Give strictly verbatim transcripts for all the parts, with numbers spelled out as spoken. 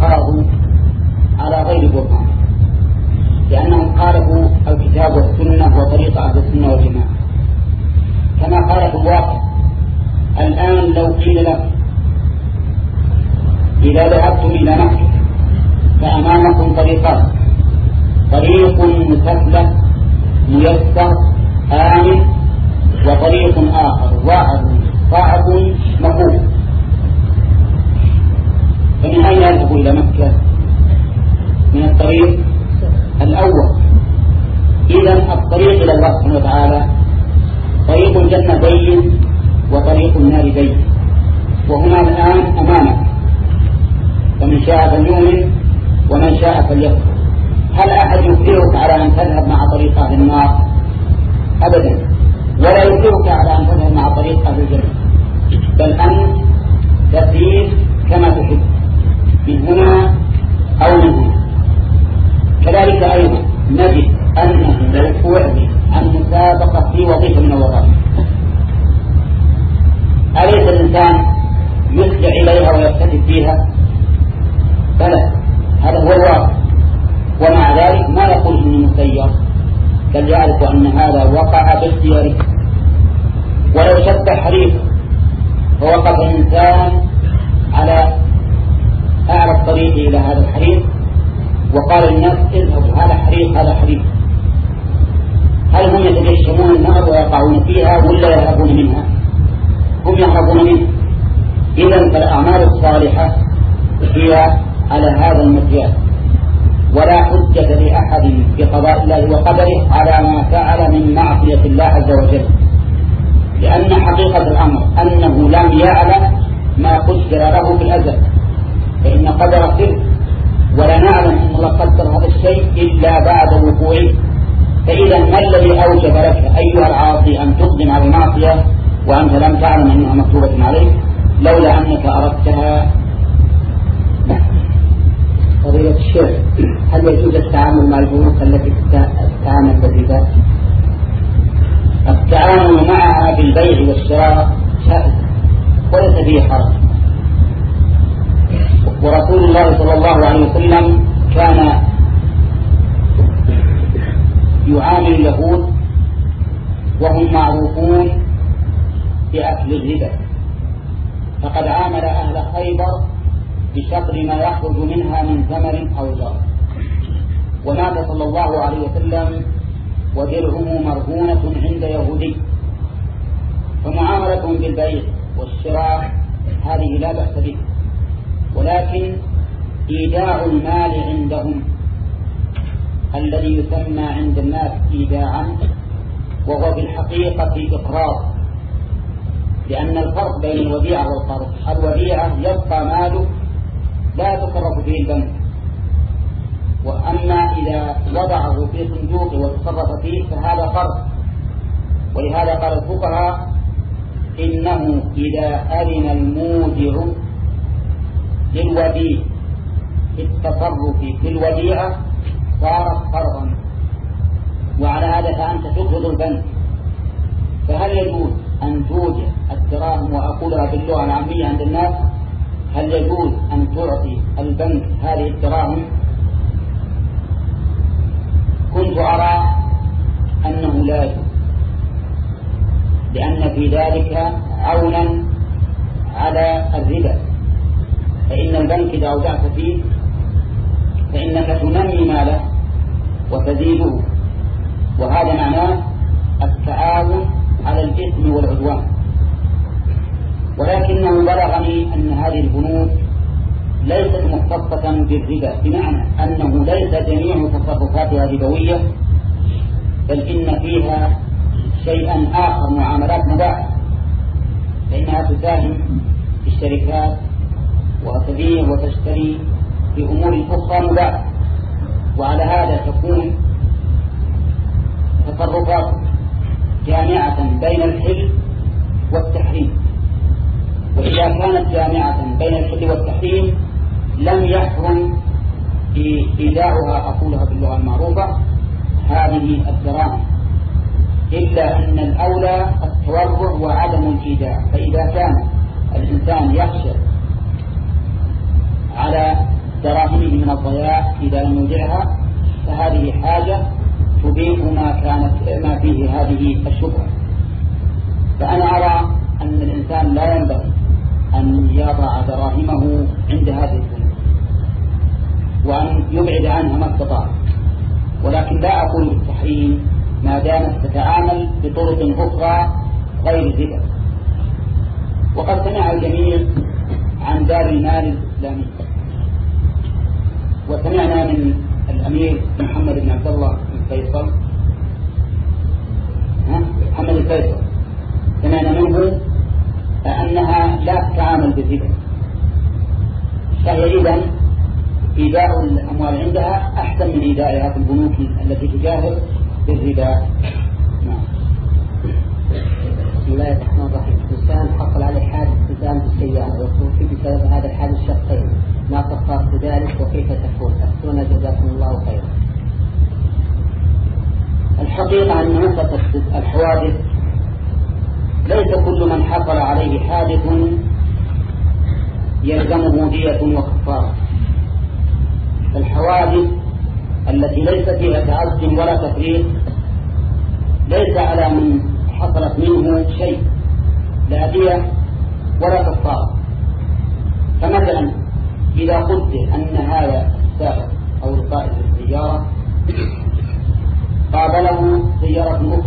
خاضوا على غير برهان، لأنهم خالفوا الكتاب والسنة وطريق أهل السنة والجماعة، كما قال في الواقع. الآن لو قيل لك إذا ذهبتم إلى مكة فأمامكم طريقان، طريق مسلح ميسر آمن، وطريق آخر واعد صعب مخوف، فمن أين يذهب إلى مكة؟ من الطريق الأول. إذن الطريق إلى الله سبحانه وتعالى طريق الجنة بين وطريق النار بين، وهما الآن أمامك، فمن شاء فليؤمن ومن شاء فليكفر. هل أحد يكفرك على أن تذهب مع طريق أهل النار؟ أبدا، ولا يكفرك على أن تذهب مع طريق أهل الجنة، بل أنت تسير كما تحب من هنا أو من هنا. كذلك أيضا نجد أنه لو أعلن عن مسابقة في وظيفة من الوظائف، أليس الإنسان يسرع إليها ويكتفي فيها؟ بلى، هذا هو الواقع. ومع ذلك ما يقول إنه مسير، بل يعرف أن هذا وقع باختياره. ولو شد حريق فوقف إنسان على أعلى الطريق إلى هذا الحريق وقال للناس اذهبوا، هذا حريق هذا حريق، هل هم يتجشمون النار ويقعون فيها ولا يهربون منها؟ هم يهربون منها. إذن فالأعمال الصالحة هي على هذا المجال، ولا حجة لأحد بقضاء الله وقدره على ما فعل من معصية الله عز وجل، لأن حقيقة الأمر أنه لم يعلم ما قدر له في الأزل، فإن قدر سر، ولا نعلم أن الله قدر هذا الشيء إلا بعد وقوعه. فإذا ما الذي أوجب لك أيها العاصي أن تقدم على المعصية وأنت لم تعلم أنها مكتوبة عليك لولا أنك أردتها؟ فضيلة الشيخ، هل يجوز التعامل مع البنوك التي تتعامل بالربا؟ التعامل معها بالبيع والشراء سهل وليس فيه حرج، ورسول الله صلى الله عليه وسلم كان يعامل اليهود وهم معروفون بأكل الربا، فقد عامل أهل خيبر بشطر ما يخرج منها من ثمر أو جار، ومات صلى الله عليه وسلم ودرعه مرهونة عند يهودي. فمعاملتهم بالبيع والشراء هذه لا بأس به، ولكن إيداع المال عندهم الذي يسمى عند الناس إيداعا وهو بالحقيقة إقراض، لأن الفرق بين الوديعة والقرض، الوديعة يبقى ماله لا تصرف فيه البنك، وأما إذا وضعه في صندوق وتصرف فيه فهذا قرض. ولهذا قال الفقهاء إنه إذا أذن المودع للوديع في التصرف في الوديعة صارت قرضا، وعلى هذا فأنت تقرض البنك. فهل يجوز أن توجد الدراهم، وأقولها باللغة العامية عند الناس، هل يجوز أن تعطي البنك هذه الدراهم؟ كنت أرى أنه لا يجوز، لأن في ذلك عونا على الربا، فإن البنك إذا أودعت فيه فإنك تنمي ماله وتزيده، وهذا معناه التعاون على الإثم والعدوان. ولكنه بلغني أن هذه البنوك ليست مختصة بالربا، بمعنى أنه ليس جميع تصرفاتها ربوية، بل إن فيها شيئا آخر، معاملات مباحة، فإنها تساهم في الشركات وتبيع وتشتري في أمور أخرى مباحة، وعلى هذا تكون تصرفات جامعة بين الحل والتحريم. وإذا كانت جامعة بين الحل والتحريم لم يحرم إيداعها، أقولها باللغة المعروفة، هذه الدراهم، إلا أن الأولى التورع وعدم الإيداع. فإذا كان الإنسان يخشى على دراهمه من الضياع إذا لم يودعها، فهذه حاجة تبيح ما كانت ما فيه هذه الشبهة. فأنا أرى أن الإنسان لا ينبغي أن يضع دراهمه عند هذه البنوك وأن يبعد عنها ما استطاع، ولكن لا أقول بالتحريم ما دامت تتعامل بطرق أخرى غير الربا. وقد سمع الجميع عن دار المال الإسلامي، وسمعنا من الأمير محمد بن عبد الله بن فيصل محمد الفيصل سمعنا منه أنها لا تتعامل بالربا، فهي إذن إيداء الأموال عندها أحسن من إيدائها في البنوك التي تجاهر بالربا. نعم. بسم الله الرحمن الرحيم. إنسان حصل عليه حادث التزام بالسيارة وتوفي بسبب هذا الحادث شخصين، ما كفارة ذلك وكيف تكون؟ أفتونا جزاكم الله خيرا. الحقيقة أن مسألة الحوادث ليس كل من حصل عليه حادث يلزمه دية وكفارة. الحوادث التي ليس فيها تعد ولا تفريط ليس على من حصلت منه شيء، لا دية ولا كفارة. فمثلا إذا قلت أن هذا السائق أو القائد بالسيارة قابله سيارة أخرى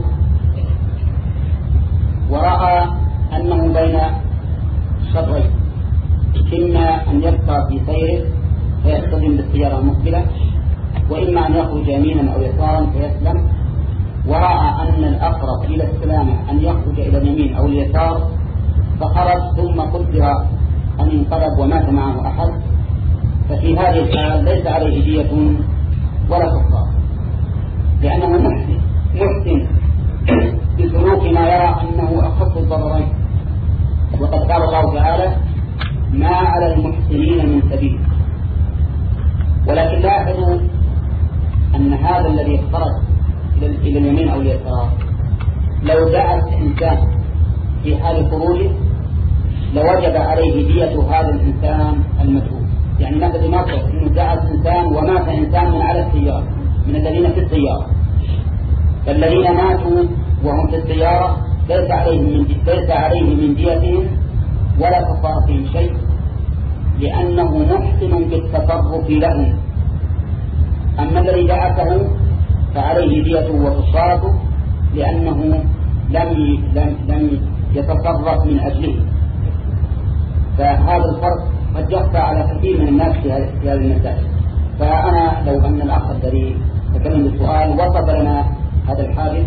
ورأى أنه بين شرين، إما أن يبقى في سيره فيصطدم بالسيارة المقبلة، وإما أن يخرج يمينا أو يسارا فيسلم، ورأى أن الأقرب إلى السلامة أن يخرج إلى اليمين أو اليسار فخرج ثم قدر أن ينقلب ومات معه أحد، ففي هذه الحال ليس عليه دية ولا كفارة، لأنه محسن محسن بسلوك ما يرى أنه أخف الضررين. وقد قال الله تعالى: ما على المحسنين من سبيل. ولكن لاحظوا أن هذا الذي خرج إلى اليمين أو اليسار لو دعت إنسان في حال خروجه لوجب عليه دية هذا الإنسان المتروك. يعني مثل ما قلت إنه دعت إنسان ومات إنسان من على السيارة من الذين في السيارة، فالذين ماتوا وهم في السيارة ليس عليهم من ليس عليهم من ديتهم ولا كفارتهم شيء، لأنه محسن بالتصرف لهم. أما الذي دعته فعليه ديته وكفارته لأنه لم لم لم يتصرف من أجله. فهذا الفرق قد يخفى على كثير من الناس في هذه المسائل. فأنا لو أن الأخ الذي تكلم بالسؤال وصف لنا هذا الحادث،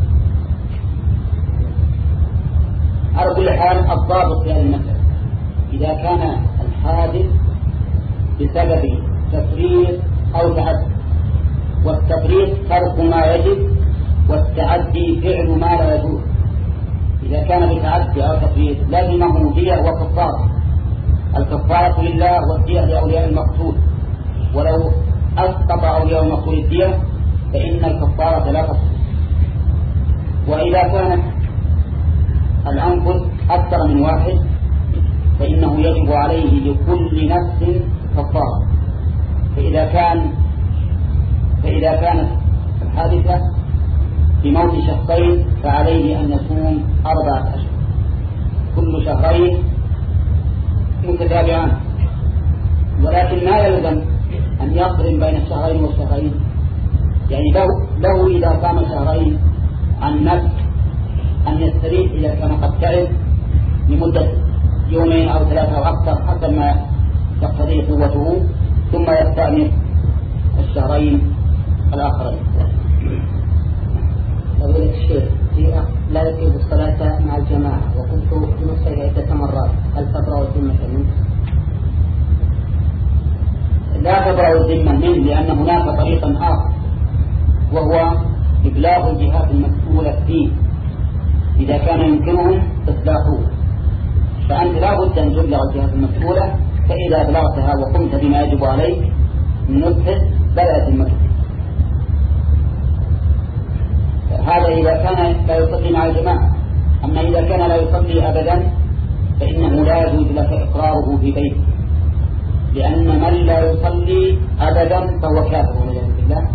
على كل حال الضابط في هذه المسألة إذا كان الحادث بسبب تفريط أو تعدي، والتفريط ترك ما يجب والتعدي فعل ما لا يجوز. إذا كان بتعدي أو تفريط لازمه دية وكفارة، الكفارة لله والدية لأولياء المقتول، ولو أسقط أولياء المقتول الدية فإن الكفارة لا تصح. وإذا كانت الأنفس أكثر من واحد فإنه يجب عليه لكل نفس كفارة. فإذا كان فإذا كانت الحادثة بموت شخصين فعليه أن يصوم أربعة أشهر كل شهرين متتابعان، ولكن ما يلزم أن يقرن بين الشهرين والشهرين. يعني له, له إذا صام شهرين عن نفس أن يستريح إذا كان قد تعب لمدة يومين أو ثلاثة أو أكثر حسب ما تقتضي قوته، ثم يستأنف الشهرين الآخرين. فضيلة الشيخ، لا يطيب الصلاة مع الجماعة وكنت بنصه عدة مرات، هل تبرأ الذمة منه؟ لا تبرأ الذمة منه، لأن هناك طريقا آخر وهو إبلاغ الجهات المسؤولة فيه إذا كان يمكنهم إصلاحه. فأنت لا بد أن تبلغ الجهات المسؤولة، فإذا أبلغتها وقمت بما يجب عليك من نصح بلغت المسؤولة. هذا إذا كان لا يصلي مع الجماعة. أما إذا كان لا يصلي أبدا فإنه لا يجوز لك إقراره في بيته، لأن من لا يصلي به أبدا فهو كافر والعياذ بالله،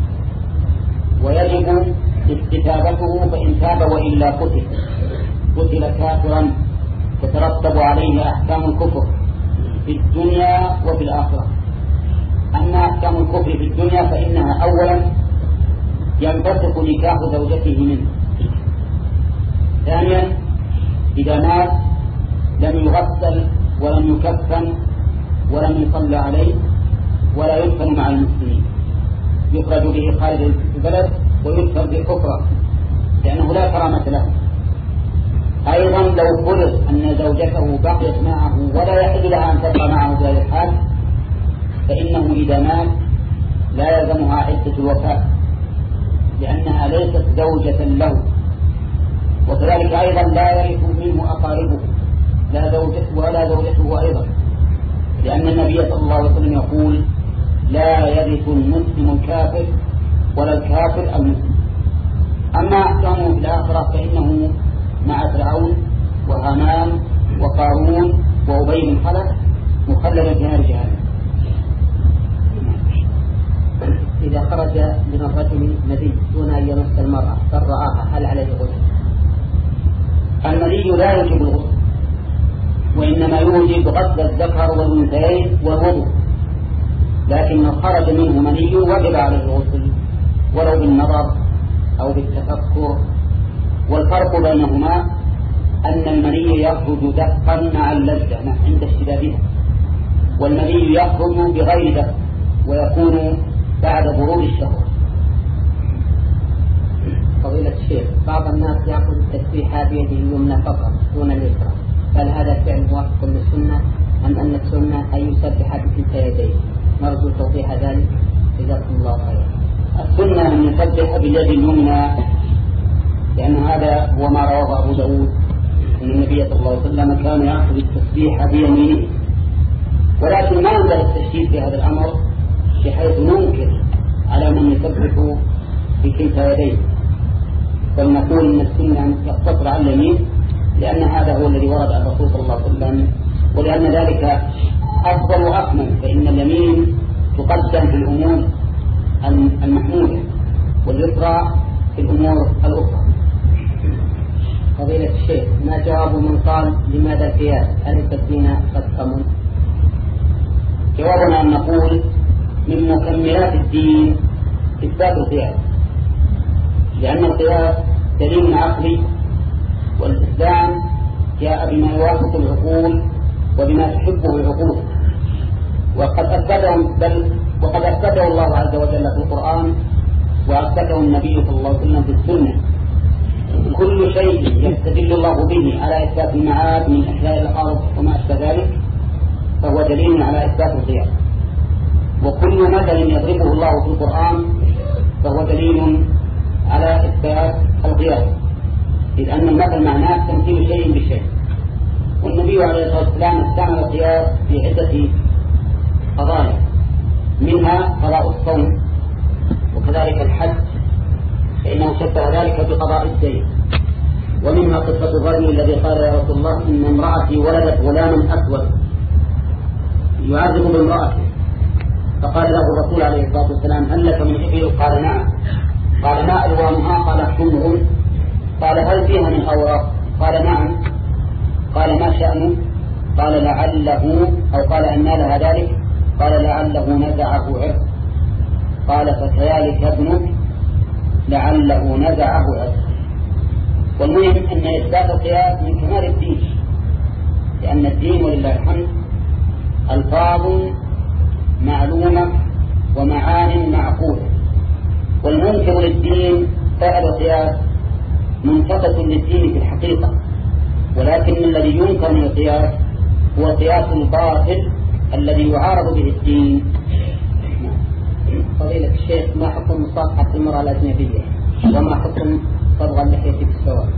ويجب استتابته، فإن تاب وإلا قتل قتل كافرا تترتب عليه أحكام الكفر في الدنيا وفي الآخرة. أما أحكام الكفر في الدنيا فإنها أولا ينفسخ نكاح زوجته منه، ثانيا إذا مات لم يغسل ولم يكفن ولم يصلى عليه ولا يدفن مع المسلمين، يخرج به خارج البلد ويدفن بحفرة لأنه لا كرامة له. أيضا لو فرض أن زوجته بقيت معه ولا يحل لها أن تبقى معه في هذا الحال فإنه إذا مات لا يلزمها عدة الوفاة لأنها ليست زوجة له. وكذلك أيضا لا يرث منه أقاربه لا زوجته ولا زوجته أيضا، لأن النبي صلى الله عليه وسلم يقول لا يرث المسلم الكافر ولا الكافر المسلم. أما أحكامه في الآخرة فإنه مع فرعون وهامان وقارون وأبي بن خلف مخلد في نار جهنم. إذا خرج من الرجل مذي دون أن يمس المرأة فرآها هل عليه غسل؟ المذي لا يوجب الغسل، وإنما يوجب غسل الذكر والأنثيين والوضوء، لكن من خرج منه مني وجب عليه الغسل ولو بالنظر أو بالتفكر. والفرق بينهما أن المني يخرج دفقا مع اللذة عند اشتدادها، والمني يخرج بغير دفق ويكون بعد برود الشهوة. فضيلة الشيخ، بعض الناس يأخذ التسبيح بيده اليمنى فقط دون اليسرى، هل هذا فعل موافق للسنة أم أن السنة أن يسبح بكلتا يديه؟ نرجو توضيح ذلك جزاكم الله خيرا. السنة أن يسبح باليد اليمنى، لأن هذا هو ما رواه أبو داود أن النبي صلى الله عليه وسلم كان يأخذ التسبيح بيمينه، ولكن ما ينبغي التشديد في هذا الأمر بحيث ننكر على من يسبح بكلتا يديه، بل نقول أن السنة أن يقتصر على اليمين، لأن هذا هو الذي ورد عن الرسول صلى الله عليه وسلم، ولأن ذلك أفضل وأكمل، فإن اليمين تقدم في الأمور المحمودة واليسرى في الأمور الأخرى. فضيلة الشيخ، ما جواب من قال لماذا القياس؟ أليس الدين قد كمل؟ جوابنا أن نقول من مكملات الدين إثبات القياس، لأن القياس دليل عقلي، والإسلام جاء بما يوافق العقول وبما تحبه العقول، وقد أثبته بل وقد أثبته الله عز وجل في القرآن وأثبته النبي صلى الله عليه وسلم في السنة. كل شيء يستدل الله به على إثبات المعاد من إحياء الأرض وما أشبه ذلك فهو دليل على إثبات القياس، وكل مثل يضربه الله في القرآن فهو دليل على إثبات القياس، إذ أن المثل معناه تمثيل شيء بشيء. والنبي عليه الصلاة والسلام استعمل القياس في عدة قضايا، منها قضاء الصوم، وكذلك الحج فإنه شبه ذلك بقضاء الدين، ومنها قصة الرجل الذي قال يا رسول الله إن امرأتي ولدت غلاما أسود يعذب بامرأته، فقال له الرسول عليه الصلاة والسلام هل لك من إبل؟ قال نعم. قال ما ألوانها؟ قال حمر. قال هل فيها من أوراق؟ قال نعم. قال ما شأنه؟ قال لعله أو قال أن لها ذلك؟ قال لعله نزعه عرق. قال فكذلك ابنك لعله نزعه عرق. والمهم أن إثبات القياس من كمال الدين، لأن الدين ولله الحمد ألفاظ معلومة ومعان معقولة، والمنكر للدين فعل القياس منتقص للدين في الحقيقة، ولكن الذي ينكر من القياس هو قياس الباطل الذي يعارض به الدين. فضيلة الشيخ، ما حكم مصافحة المرأة الأجنبية وما حكم صبغ اللحية في السواء؟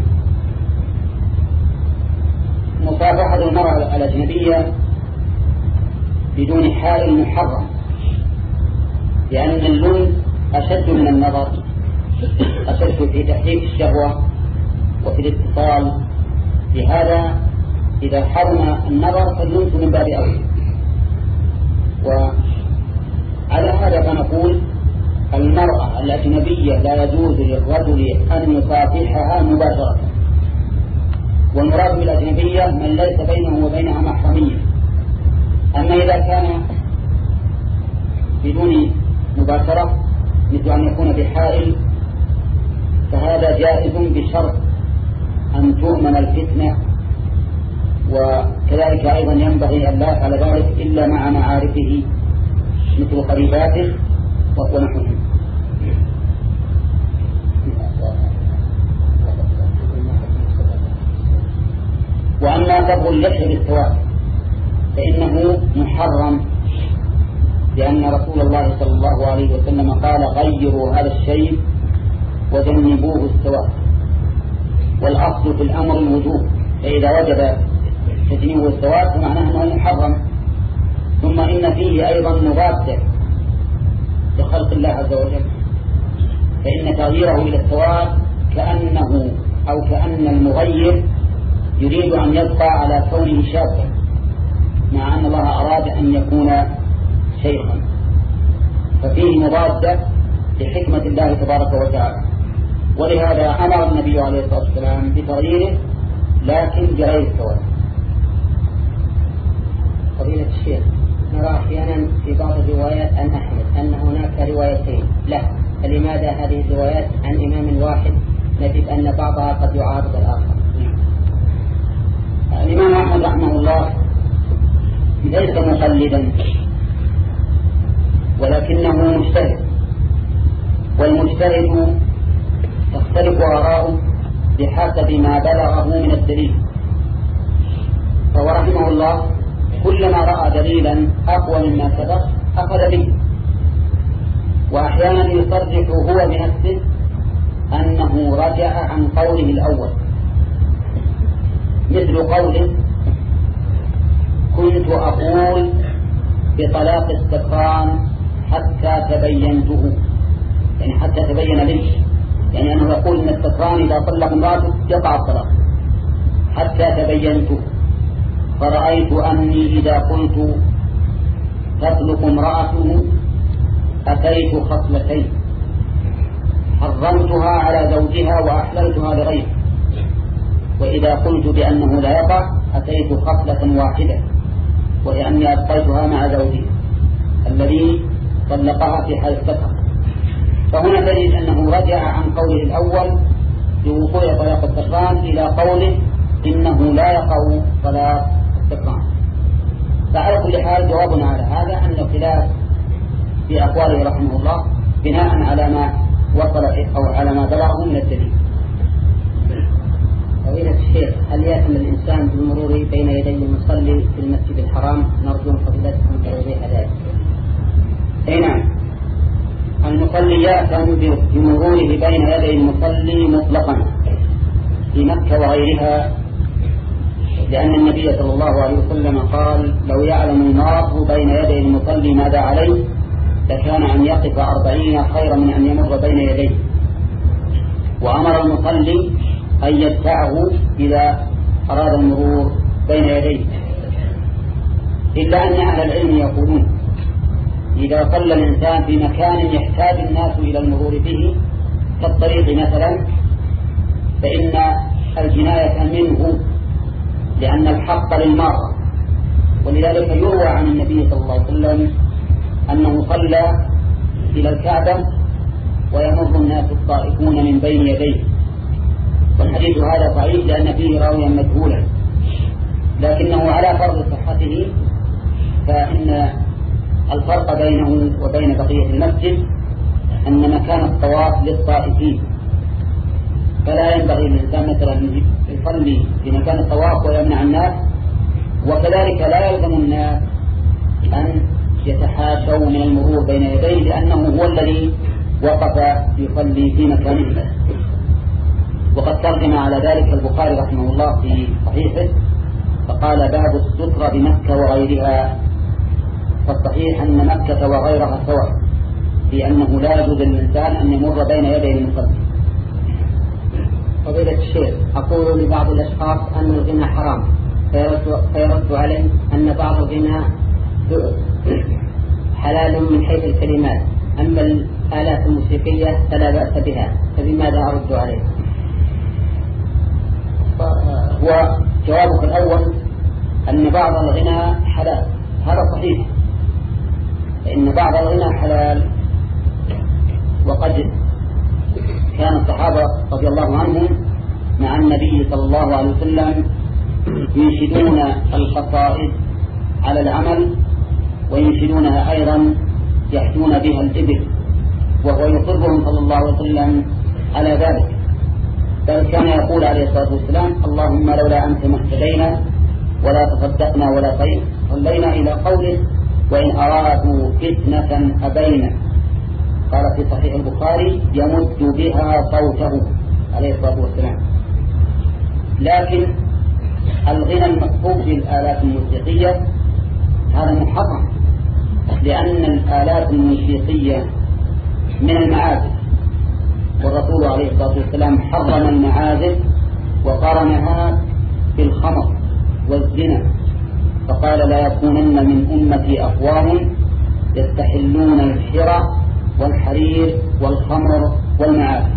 مصافحة المرأة الأجنبية بدون حال محرم، لأن اللمس أشد من النظر، أشد في تحريك الشهوة وفي الاتصال، لهذا إذا حرم النظر فاللمس من باب أولى. الأجنبية لا يجوز للرجل أن يصافحها مباشرة. والمراد بالأجنبية من ليس بينه وبينها محرمية. أما إذا كان بدون مباشرة مثل أن يكون بحائل فهذا جائز بشرط أن تؤمن الفتنة، وكذلك أيضا ينبغي أن لا يفعل ذلك إلا مع معارفه مثل قريباته ونحوهم. وأما قبض اللحية بالسواك فإنه محرم، لأن رسول الله صلى الله عليه وسلم قال غيروا هذا الشيء وجنبوه السواك، والأصل في الأمر الوجوب، فإذا وجب تجنيبه السواك فمعناه أنه محرم. ثم إن فيه أيضا مضادة لخلق الله عز وجل، فإن تغييره إلى السواك كأنه أو كأن المغير يريد أن يبقى على كونه شابا مع أن الله أراد أن يكون شيخا، ففيه مضادة لحكمة الله تبارك وتعالى. ولهذا أمر النبي عليه الصلاة والسلام بتغييره لكن بغير السواك. فضيلة الشيخ، نرى أحيانا في بعض الروايات عن أحمد أن هناك روايتين له، فلماذا هذه الروايات عن إمام واحد نجد أن بعضها قد يعارض الآخر؟ الإمام أحمد رحمه الله ليس مقلدا ولكنه مجتهد، والمجتهد تختلف آراؤه بحسب ما بلغه من الدليل. فهو رحمه الله كلما رأى دليلا أقوى مما سبق أخذ به، وأحيانا يصرح هو بنفسه أنه رجع عن قوله الأول، مثل قوله كنت أقول بطلاق السكران حتى تبينته، يعني حتى تبين لي، يعني أنه يقول أن السكران إذا طلق امرأته يقع الطلاق حتى تبينته، فرأيت أني إذا قلت تطلق امرأته أتيت خصلتين، حرمتها على زوجها وأحللتها لغيره، وإذا قلت بأنه لا يقع أتيت خصلة واحدة وهي أني أبقيتها مع زوجي الذي طلقها في حال السفر. فهنا تجد أنه رجع عن قوله الأول لوقوع طلاق السكران إلى قوله إنه لا يقع طلاق السكران. فعلى كل حال جوابنا على هذا أن الخلاف في أقواله رحمه الله بناء على ما وصل أو على ما بلغه من الدليل. فضيلة الشيخ، هل يأثم الإنسان بالمرور بين يدي المصلي في المسجد الحرام؟ نرجو فضيلتكم توضيح ذلك. أي نعم، المصلي يأثم بمروره بين يدي المصلي مطلقا في مكة وغيرها، لأن النبي صلى الله عليه وسلم قال لو يعلم المار بين يدي المصلي ماذا عليه لكان أن يقف أربعين خيرا من أن يمر بين يديه، وأمر المصلي أن يدفعه إذا أراد المرور بين يديه. إلا أن أهل العلم يقولون إذا صلى الإنسان في مكان يحتاج الناس إلى المرور به كالطريق مثلا فإن الجناية منه، لأن الحق للمارة. ولذلك يروى عن النبي صلى الله عليه وسلم أنه صلى إلى الكعبة ويمر الناس الطائفون من بين يديه، والحديث هذا ضعيف لأن فيه راويا مجهولا، لكنه على فرض صحته فإن الفرق بينه وبين بقية المسجد أن مكان الطواف للطائفين، فلا ينبغي للإنسان مثلا يصلي في مكان الطواف ويمنع الناس، وكذلك لا يلزم الناس أن يتحاشوا من المرور بين يديه لأنه هو الذي وقف يصلي في مكانه. وقد ترجم على ذلك البخاري رحمه الله في صحيحه فقال باب السترة بمكة وغيرها، فالصحيح أن مكة وغيرها سواء في أنه لا يجوز للإنسان أن يمر بين يدي المصلي. فضيلة الشيخ، أقول لبعض الأشخاص أن الغنى حرام، فيرد, فيرد علي أن بعض الغنى حلال من حيث الكلمات، أما آلات موسيقية فلا بأس بها، فبماذا أرد عليه؟ هو جوابك الأول أن بعض الغنى حلال، هذا صحيح، فإن بعض الغنى حلال. وقد كان الصحابة رضي الله عنهم مع النبي صلى الله عليه وسلم ينشدون القصائد على العمل، وينشدونها أيضا يحدون بها الإبل، وهو يقرهم صلى الله عليه وسلم على ذلك. بل كان يقول عليه الصلاة والسلام: اللهم لولا أنت ما اهتدينا ولا تصدقنا ولا طيب، صلينا إلى قوله: وإن أرادوا فتنة أبينا. قال في صحيح البخاري: يمد بها صوته عليه الصلاة والسلام. لكن الغنى المصحوب بالآلات الموسيقية هذا محرم، لأن الآلات الموسيقية من المعازف، والرسول عليه الصلاة والسلام حرم المعازف وقارنها بالخمر والزنا، فقال: لا يكونن من أمتي أقوام يستحلون الحرى والحرير والخمر والمعازف.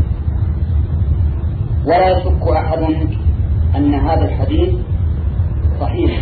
ولا يشك أحد أن هذا الحديث صحيح،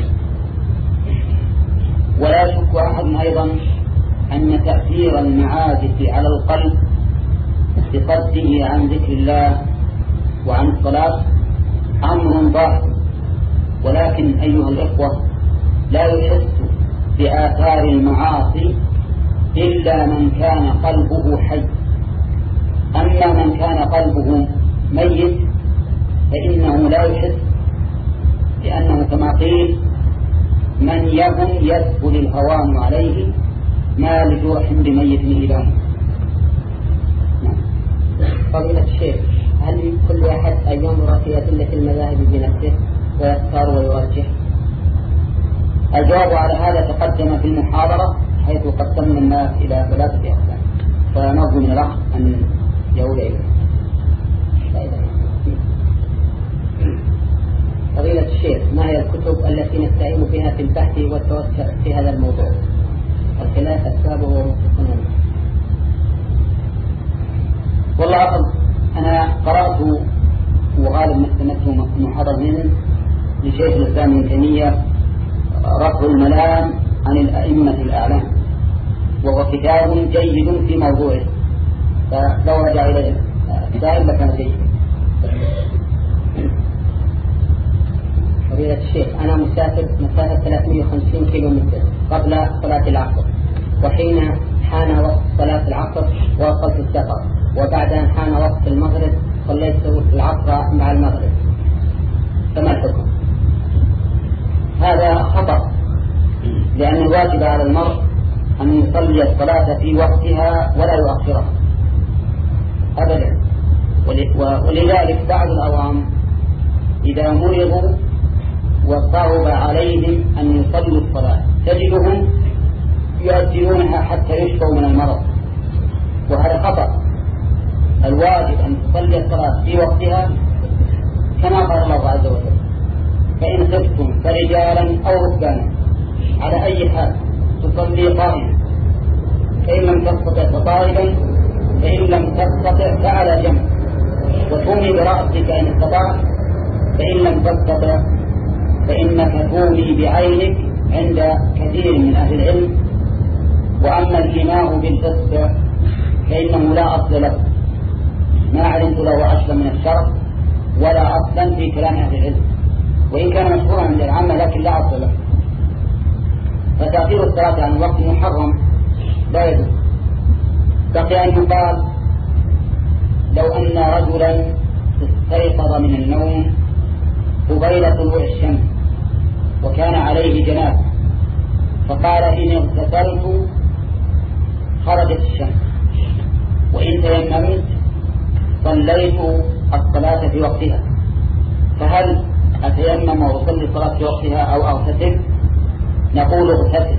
ولا يشك أحد أيضا أن تأثير المعازف على القلب بصده عن ذكر الله وعن الصلاة أمر ظاهر. ولكن أيها الإخوة، لا يحس بآثار المعاصي إلا من كان قلبه حي. أما من كان قلبه ميت فإنه لا يحس، لأنه كما قيل: من يهن يسهل الهوان عليه، ما لجرح بميت إلام. فضيلة الشيخ، هل كل أحد أن ينظر في أدلة المذاهب بنفسه ويختار ويرجح؟ الجواب على هذا تقدم في المحاضرة، حيث قسمنا الناس إلى ثلاثة أقسام، فنرجو من الأخ أن يعود إليه. فضيلة الشيخ، ما هي الكتب التي نستعين بها في البحث والتوسع في هذا الموضوع؟ الخلاف أسبابه ومتقنونه. والله أنا قرأت وغالب ما استمدته محاضرة منه لشيخ الإسلام ابن تيمية: رفع الملام عن الأئمة الأعلام، وهو كتاب جيد في موضوعه، فلو رجع إليه السائل لكان جيدا. فضيلة الشيخ، أنا مسافر مسافة ثلاثمائة وخمسين كيلو متر قبل صلاة العصر، وحين حان وقت صلاة العصر وصلت السفر، وبعد أن حان وقت المغرب صليت العصر مع المغرب، فما الحكم؟ هذا خطأ، لأن الواجب على المرء أن يصلي الصلاة في وقتها ولا يؤخرها أبدا. ولذلك بعض الأوام إذا مرضوا وصعب عليهم أن يصلوا الصلاة تجدهم يؤجلونها حتى يشفوا من المرض، وهذا خطأ. الواجب أن تصلي الصلاة في وقتها كما قال الله عز وجل: فإن خفتم فرجالا أو ركبانا، على أي حال تصلي قائما، فإن لم تستطع فقائدا، فإن لم تستطع فعلى جنب، وتومي برأسك إن استطعت، فإن لم تستطع فإنك تومي بعينك عند كثير من أهل العلم. وأما الإيماء بالفسق فإنه لا أصل له، ما علمت له أصلا من الشرع ولا أصلا في كلام أهل العلم، وإن كان مشهورا عند العامة لكن لا أصل له. فتأخير الصلاة عن الوقت محرم لا يجوز. بقي أن يقال: لو أن رجلا استيقظ من النوم قبيل طلوع الشمس وكان عليه جنابة، فقال: إن اغتسلت خرجت الشمس، وإن تيممت صليت الصلاة في وقتها، فهل أتيمم وأصلي الصلاة في وقتها أو أغتسل؟ نقول: اغتسل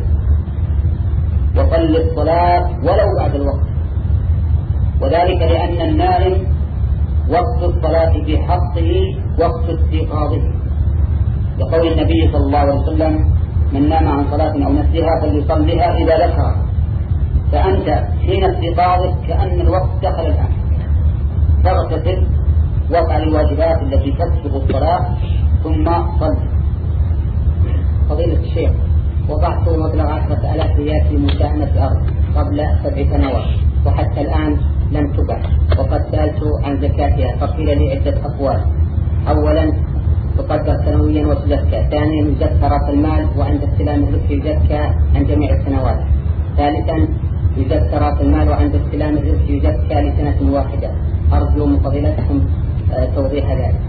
وصلي الصلاة ولو بعد الوقت، وذلك لأن النائم وقت الصلاة في حقه وقت استيقاظه، لقول النبي صلى الله عليه وسلم: من نام عن صلاة أو نسيها فليصليها إذا ذكرها. فأنت أنت حين استيقاظك كأن الوقت دخل الآن تغتسل وافعل الواجبات التي تسبق الصلاة ثم صل. فضيلة الشيخ، وضعت مبلغ عشرة آلاف ريال في مساهمة أرض قبل سبع سنوات وحتى الآن لم تبع، وقد سألت عن زكاتها فقيل لي عدة أقوال. أولا تقدر سنويا وتزكى، ثانيا يزكى رأس المال وعند استلام الربح يزكى عن جميع السنوات، ثالثا يزكى رأس المال وعند استلام الربح يزكى لسنة واحدة. أرجو من فضيلتكم توضيح ذلك.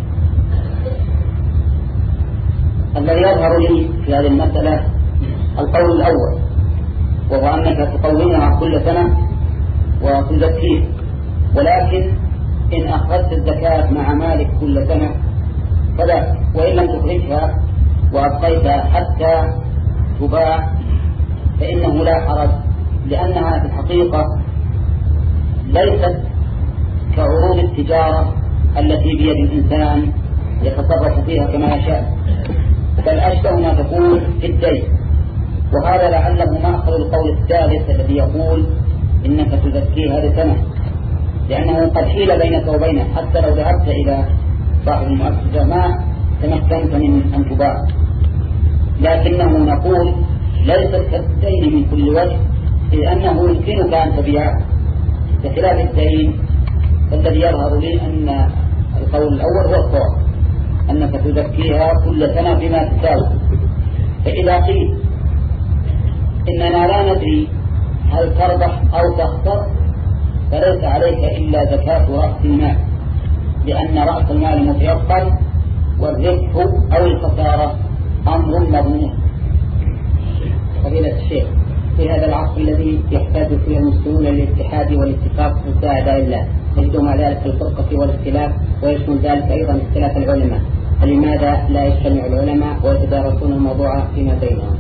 الذي يظهر لي في هذه المسألة القول الأول، وهو أنك تقومها كل سنة وتزكيه، ولكن إن أخذت الزكاة مع مالك كل سنة فلا، وإن لم تخرجها وأبقيتها حتى تباع فإنه لا حرج، لأنها في الحقيقة ليست كعروض التجارة التي بيد الإنسان يتصرف فيها كما يشاء، بل أشبه ما تكون في الدين. وهذا لعله مأخذ القول الثالث الذي يقول إنك تزكيها لسنة، لأنه قد حيل بينك وبينه، حتى لو ذهبت إلى صاحب المؤسسة ما تمكنت من أن تباع. لكنه نقول ليست كالدين من كل وجه، إذ أنه يمكنك أن تبيعه، بخلاف الدين الذي يظهر لي أن القول الأول هو الصواب، أنك تزكيها كل سنة بما تساوي. فإذا قيل إننا لا ندري هل تربح أو تخسر فليس عليك إلا زكاة رأس المال، لأن رأس المال متيقن والربح أو الخسارة أمر مضمون. فضيلة الشيخ، في هذا العصر الذي يحتاج فيه المسلمون للاتحاد والاتفاق في أعداء الله نجد مع ذلك الفرقة والاختلاف، ويشمل ذلك أيضا اختلاف العلماء، فلماذا لا يجتمع العلماء ويتدارسون الموضوع فيما بينهم؟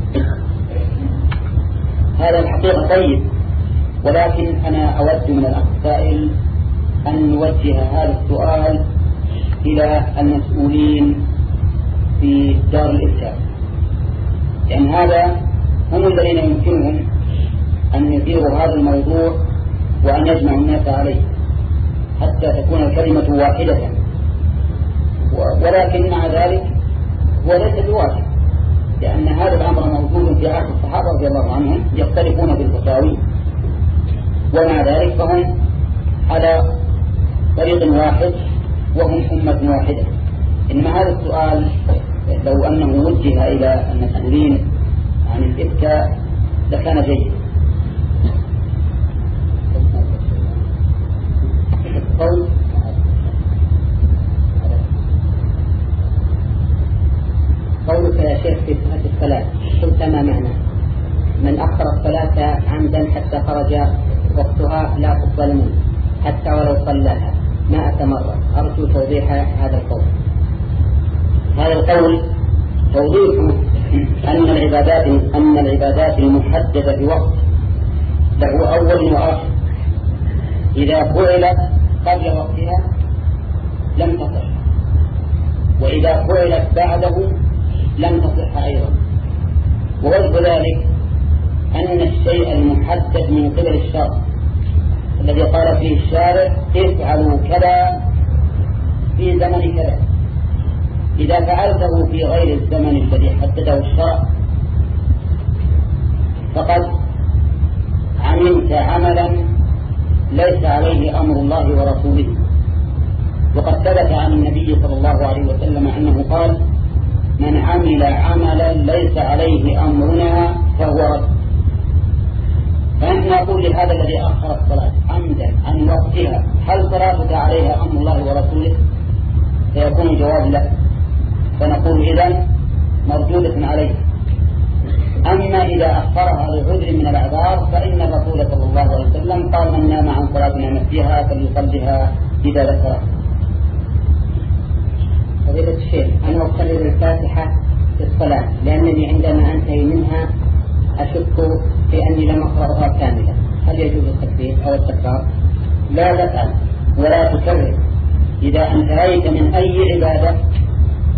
هذا الحقيقة طيب، ولكن أنا أود من الأخ السائل أن نوجه هذا السؤال إلى المسؤولين في دار الإفتاء، لأن هذا هم الذين يمكنهم أن يديروا هذا الموضوع وأن يجمعوا الناس عليه حتى تكون الكلمة واحدة. ولكن مع ذلك هو ليس بواجب، لأن هذا الأمر موجود في عهد الصحابة رضي الله عنهم يختلفون بالفتاوي، ومع ذلك فهم على طريق واحد وهم أمة واحدة. إنما هذا السؤال لو أنه وجه إلى المسؤولين عن الإفتاء لكان جيد. قول قولك يا شيخ في صفة الصلاة قلت ما معنى؟ من أخر الصلاة عمدا حتى خرج وقتها لا تقبل منه حتى ولو صلاها مائة مرة. أرجو توضيح هذا القول. هذا القول توضيح أن العبادات أن العبادات المحددة بوقت له أول وآخر، إذا فعلت قبل وقتها لم تصح، وإذا فعلت بعده لم تصح أيضا. ووجه ذلك أن الشيء المحدد من قبل الشرع الذي قال فيه الشارع افعلوا كذا في زمن كذا، إذا فعلته في غير الزمن الذي حدده الشرع فقد عملت عملا ليس عليه أمر الله ورسوله. وقد ثبت عن النبي صلى الله عليه وسلم أنه قال من عمل عملا ليس عليه أمرنا فهو رد. فنحن نقول لهذا الذي أخر الصلاة عمدا عن وقتها هل صلاتك عليها أمر الله ورسوله؟ فيكون الجواب لا، فنقول إذن مردودة عليه. أما إذا أخرها لعذر من الأعذار فإن الرسول صلى الله عليه وسلم قال من نام عن صلاة نفسها فليصلها إذا ذكرها. فضيلة الشيخ، أنا أكرر الفاتحة في الصلاة لأنني عندما أنتهي منها أشك في أني لم أقرأها كاملة، هل يجوز التكبير أو التكرار؟ لا تفعل ولا تكرر. إذا انتهيت من أي عبادة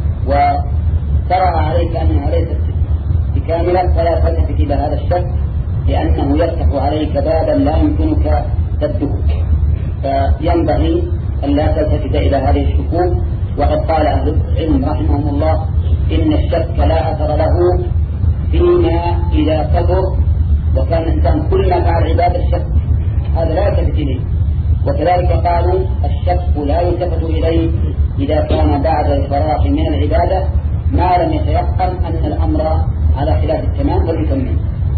وترى عليك أنها ليست بكاملة فلا تلتفت إلى هذا الشك لأنه يفتح عليك بابا لا يمكنك سده، فينبغي أن لا تلتفت إلى هذه الشكوك. وقد قال أهل العلم رحمهم الله إن الشك لا أثر له فيما إذا كثر، وكان الإنسان كل ما فعل عبادة الشك هذا لا يلتفت إليه. وكذلك قالوا الشك لا يلتفت إليه إذا كان بعد الفراغ من العبادة ما لم يتيقن أن الأمر على خلاف التمام فليكمل.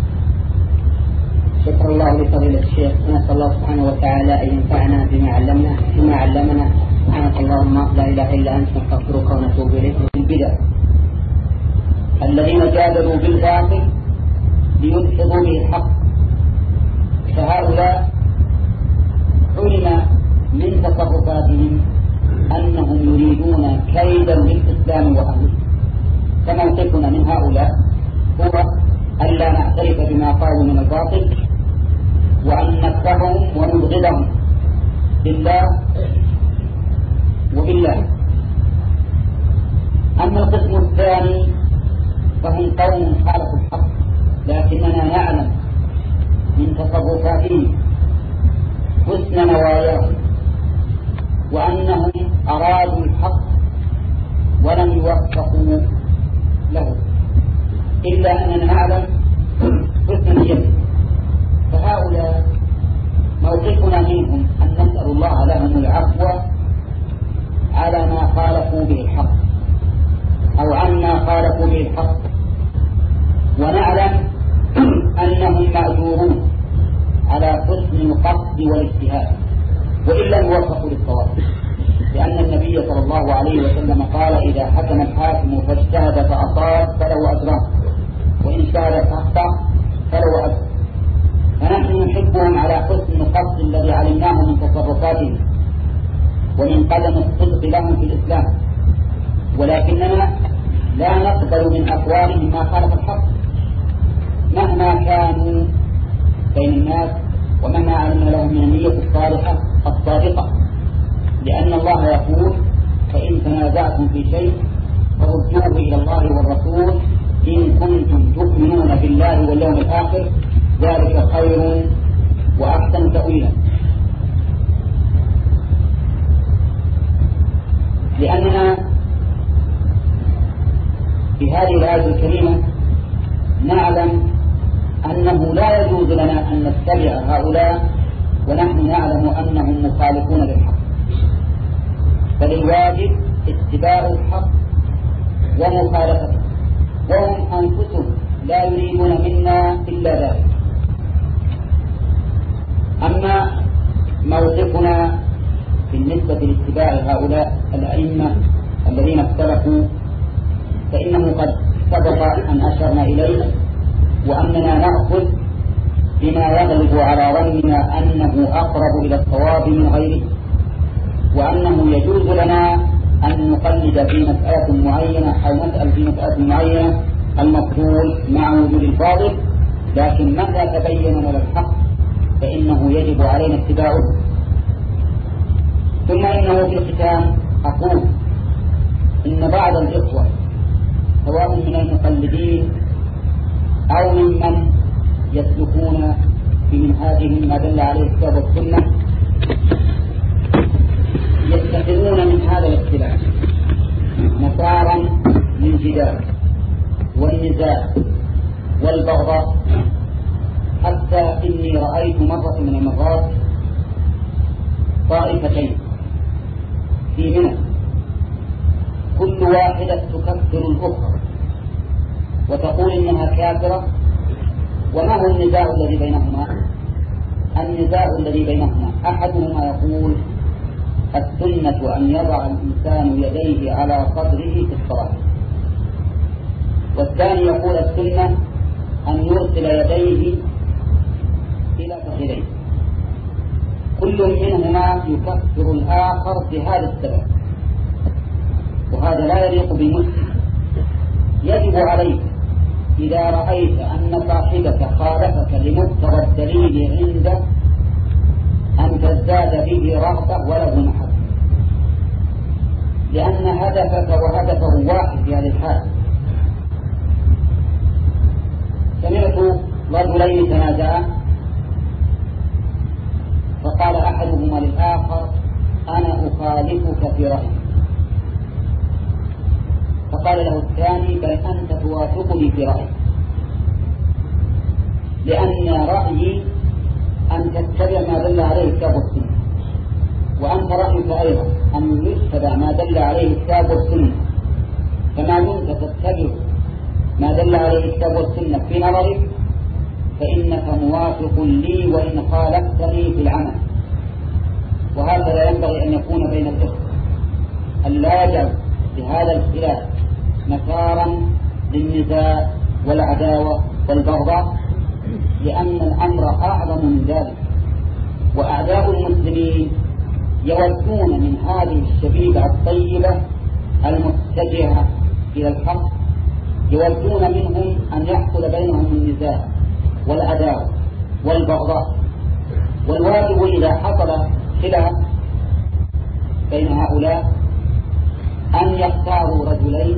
شكر الله لفضيلة الشيخ، ونسأل الله سبحانه وتعالى أن ينفعنا بما علمنا بما علمنا. سبحانك اللهم لا إله إلا أنت نستغفرك ونتوب إليك. البدع الذين جادلوا بالباطل ليدحضوا به الحق، فهؤلاء علم من تصرفاتهم أنهم يريدون كيدا للإسلام وأهله. فموقفنا من هؤلاء هو ألا نعترف بما قالوا من الباطل، وأن نكرههم ونبغضهم بالله وبالله. أما القسم الثاني فهم قوم خالفوا الحق، لكننا نعلم من تصرفاتهم حسن نواياهم وأنهم أرادوا الحق ولم يوفقوا له، إلا أننا نعلم حسن نيتهم. فهؤلاء موقفنا منهم أن نسأل الله لهم العفو على ما خالفوا به الحق أو عما خالفوا به الحق، ونعلم أنهم مأجورون على حسن القصد والاجتهاد وإن لم يوفقوا للصواب، لأن النبي صلى الله عليه وسلم قال إذا حكم الحاكم فاجتهد فأصاب فله أجران، وإن اجتهد فأخطأ فله أجر. فنحن نحبهم على حسن القصد الذي علمناه من تصرفاتهم ومن قدم الصدق لهم في الإسلام، ولكننا لا نقبل من أقوالهم ما خالف الحق مهما كانوا بين الناس ومهما علمنا لهم من النية الصالحة الصادقة، لأن الله يقول فإن تنازعتم في شيء فردوه إلى الله والرسول إن كنتم تؤمنون بالله واليوم الآخر ذلك خير وأحسن تأويلا. لأننا في هذه الآية الكريمة نعلم أنه لا يجوز لنا أن نتبع هؤلاء ونحن نعلم أنهم مخالفون للحق، بل الواجب اتباع الحق ومخالفته، وهم أنفسهم لا يريدون منا إلا ذلك. أما موقفنا بالنسبة لاتباع هؤلاء الأئمة الذين اختلفوا فإنه قد سبق أن أشرنا إليه، وأننا نأخذ بما يغلب على ظننا أنه أقرب إلى الصواب من غيره، وأنه يجوز لنا أن نقلد في مسألة معينة أو نسأل في مسألة معينة المفضول مع وجود الفاضل، لكن متى تبين لنا الحق فإنه يجب علينا اتباعه. ثم إنه في الختام أقول إن بعض الإخوة سواء من المقلدين أو ممن يسلكون بمنهاجهم ما دل عليه الكتاب والسنة يتخذون من هذا الاختلاف مسارا للجدال والنزاع والبغضاء، حتى إني رأيت مرة من المرات طائفتين في منى كل واحدة تكفر الأخرى وتقول إنها كافرة. وما هو النزاع الذي بينهما؟ النزاع الذي بينهما أحدهما يقول السنة أن يضع الإنسان يديه على صدره في الصلاة، والثاني يقول السنة أن يرسل يديه إلى فخذيه. كل منهما يكفر الآخر بهذا السبب، وهذا لا يليق بالمسلم. يجب عليك إذا رأيت أن صاحبك خالفك لمقتضى الدليل عنده أن تزداد به رغبة وله محبة، لأن هدفك وهدفه واحد في هذه الحال. سمعت رجلين تنازعا فقال أحدهما للآخر أنا أخالفك في رأيي، فقال له الثاني بل أنت توافقني في رأيي، لأن رأيي أن تتبع ما دل عليه الكتاب والسنة، وأنت رأيك أيضا أن يتبع ما دل عليه الكتاب والسنة، فما دمت تتبع ما دل عليه الكتاب والسنة في نظرك فإنك موافق لي وإن خالفتني في العمل. وهكذا ينبغي أن يكون بين الإخوة، أن لا يجعل بهذا الاختلاف مسارا للنزاع والعداوة والبغضاء، لأن الأمر أعظم من ذلك. وأعداء المسلمين يودون من هذه الشبيبة الطيبة المتجهة إلى الحق، يودون منهم أن يحصل بينهم النزاع والعداوة والبغضاء. والواجب إذا حصل خلاف بين هؤلاء أن يختاروا رجلين،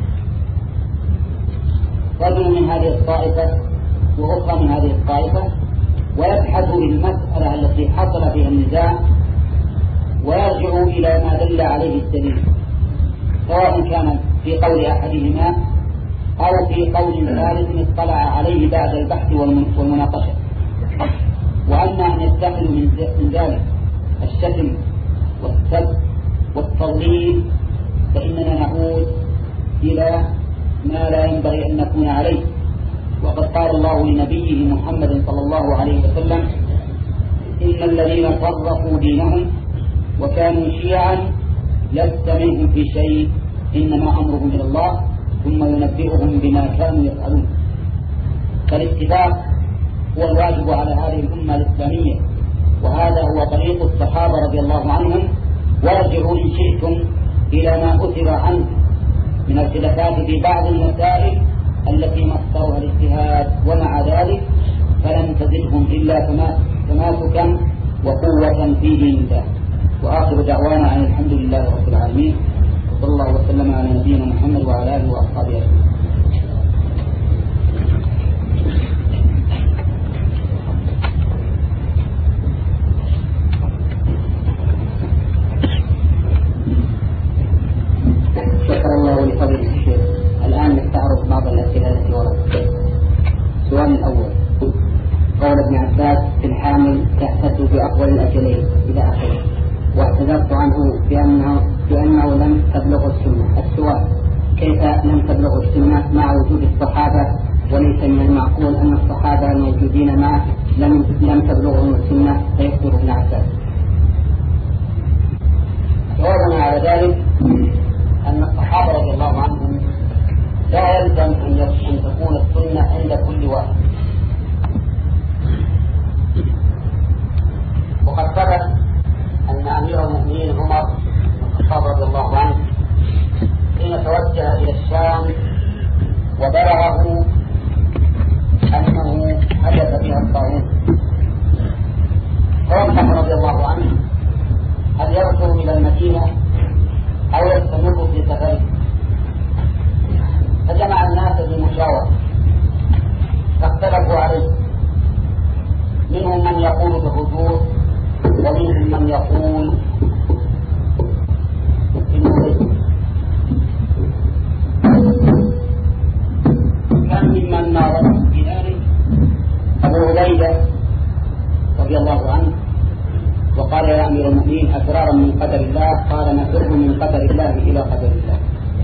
رجل من هذه الطائفة وأخرى من هذه الطائفة، ويبحثوا المسألة التي حصل فيها النزاع ويرجعوا إلى ما دل عليه الدليل، سواء كان في قول أحدهما أو في قول ثالث اطلع عليه بعد البحث والمناقشة. وأما أن يتخذوا من ذلك الشتم والسب والتضليل فإننا نعود إلى ما لا ينبغي أن نكون عليه. وقد قال الله لنبيه محمد صلى الله عليه وسلم إن الذين فرقوا دينهم وكانوا شيعا لست منهم في شيء إنما أمرهم إلى الله ثم ينبئهم بما كانوا يفعلون. فالاتفاق هو الواجب على هذه الأمة الإسلامية، وهذا هو طريق الصحابة رضي الله عنهم. وارجعوا إن شئتم إلى ما أثر عنه من الخلافات في بعض المسائل التي مصدرها الاجتهاد، ومع ذلك فلم تزدهم إلا تماسكا وقوة في دين الله. وآخر دعوانا عن الحمد لله رب العالمين، صلى الله وسلم على نبينا محمد وعلى آله وأصحابه أجمعين. شكر الله لفضل الشيخ. الآن نستعرض بعض الأسئلة التي وردت. السؤال الأول: قول ابن عباس في الحامل تحتج بأقوال الأجلين إلى آخره، واعتذرت عنه بأنه, بأنه لم تبلغ السنة. السؤال: كيف لم تبلغ السنة مع وجود الصحابة، وليس من المعقول أن الصحابة الموجودين معه لم, لم تبلغهم السنة فيكثر ابن عباس؟ جوابنا على ذلك أن الصحابة رضي الله عنهم لا يلزم أن تكون السنة عند كل واحد. وقد ثبت أن أمير المؤمنين عمر بن الخطاب رضي الله عنه حين توجه إلى الشام وبلغه أنه حدث بها الطاعون، توقف رضي الله عنه هل يرجع إلى المدينة أو يستمر في سفره، فجمع الناس بمشاورة فاختلفوا عليه، منهم من يقول بالرجوع ومنهم من يقول بالنزول. كان ممن ناظره في ذلك أبو عبيدة رضي الله عنه، وقال يا أمير المؤمنين أفرارا من قدر الله؟ قال نفر من قدر الله إلى قدر الله.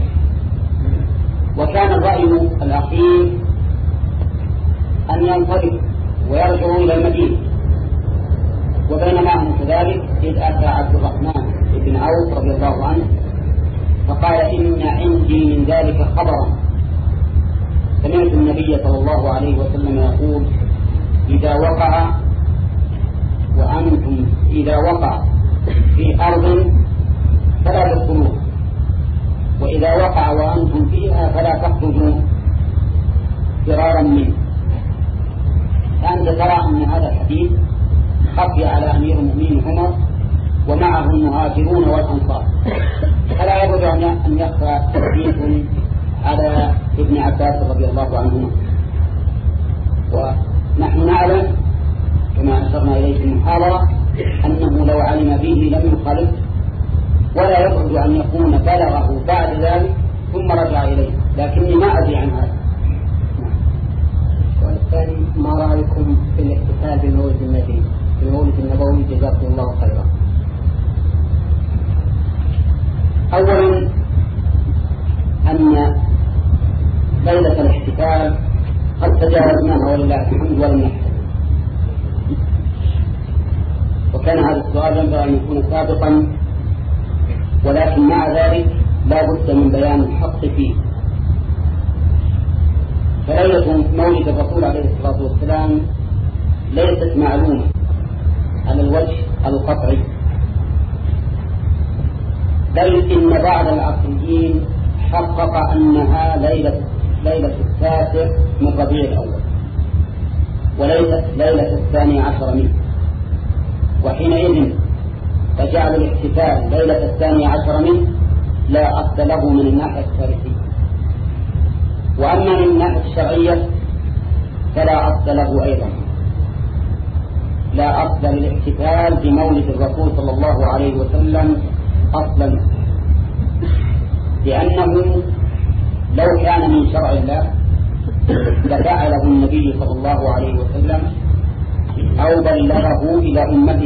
وكان الرأي الأخير أن ينصرف ويرجعوا إلى المدينة. وبينما هم كذلك إذ أتى عبد الرحمن بن عوف رضي الله عنه فقال إن عندي من ذلك خبرا، سمعت النبي صلى الله عليه وسلم يقول إذا وقع وأنتم إذا وقع في أرض فلا تدخلوا، وإذا وقع وأنتم فيها فلا تخرجوا فرارا منه. فأنت ترى أن هذا الحديث خفي على أمير المؤمنين عمر ومعه المهاجرون والأنصار، فلا يبعد أن يخفى حديث على ابن عباس رضي الله عنهما. ونحن نعلم كما أشرنا إليه في المحاضرة أنه لو علم به لم يخالف، ولا يبعد أن يكون بلغه بعد ذلك ثم رجع إليه، لكني ما أدري عن هذا. السؤال الثاني: ما رأيكم في الاحتفال بمولد النبي في المولد النبوي جزاكم الله خيرا؟ أولا أن ليلة الاحتفال قد تجاوزناها ولله الحمد ولم نحتفل، وكان هذا السؤال ينبغي أن يكون سابقا، ولكن مع ذلك لا بد من بيان الحق فيه. فليلة مولد الرسول عليه الصلاة والسلام ليست معلومة على الوجه القطعي، بل إن بعض العقليين حقق أنها ليلة ليلة التاسع من ربيع الأول وليست ليلة الثاني عشر منه، وحينئذ فجعل الاحتفال ليلة الثاني عشر منه لا أصل له من الناحية التاريخية، وأما من الناحية الشرعية فلا أصل له أيضا. لا أصل للاحتفال بمولد الرسول صلى الله عليه وسلم أصلا، لأنه لو كان من شرع الله لفعله النبي صلى الله عليه وسلم أو بلغه إلى أمته،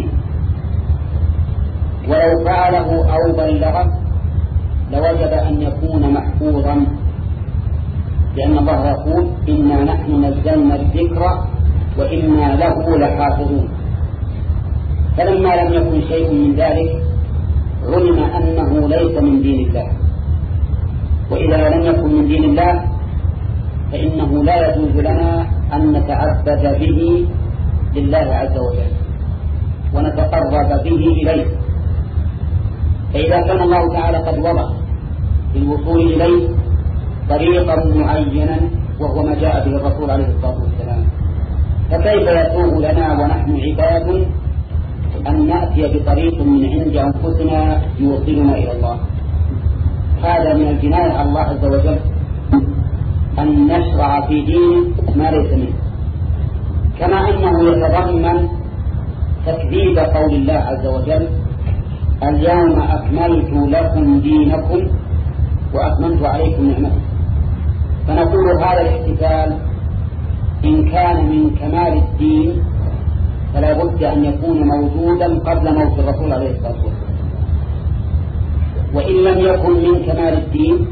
ولو فعله أو بلغه لوجب أن يكون محفوظا، لأن الله يقول: إنا نحن نزلنا الذكر وإنا له لحافظون. فلما لم يكن شيء من ذلك علم أنه ليس من دين الله، وإذا لم يكن من دين الله فإنه لا يجوز لنا أن نتعبد به لله عز وجل ونتقرب به إليه. فإذا كان الله تعالى قد وضع للوصول إليه طريقا معينا وهو ما جاء به الرسول عليه الصلاة والسلام، فكيف يسوغ لنا ونحن عباد أن نأتي بطريق من عند أنفسنا يوصلنا إلى الله؟ هذا من الجناية على الله عز وجل أن نشرع في دين ما ليس منه، كما أنه يتضمن تكذيب قول الله عز وجل: اليوم أكملت لكم دينكم وأتممت عليكم نعمتي. فنقول هذا الاحتفال إن كان من كمال الدين فلا بد أن يكون موجودا قبل موت الرسول عليه الصلاة والسلام، وإن لم يكن من كمال الدين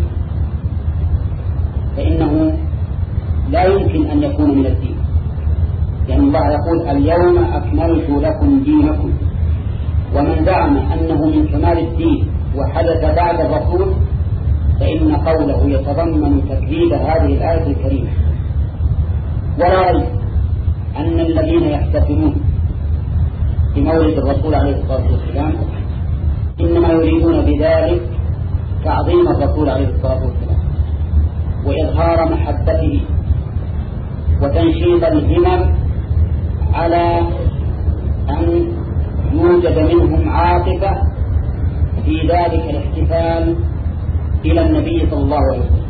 فإنه لا يمكن أن يكون من الدين، لأن الله يقول: اليوم أكملت لكم دينكم. ومن زعم أنه من كمال الدين وحدث بعد الرسول فإن قوله يتضمن تكذيب هذه الآية الكريمة. ولا ريب أن الذين يحتفلون بمولد الرسول عليه الصلاة والسلام إنما يريدون بذلك تعظيم الرسول عليه الصلاة والسلام وإظهار محبته وتنشيط الهمم على أن يوجد منهم عاطفة في ذلك الاحتفال إلى النبي صلى الله عليه وسلم.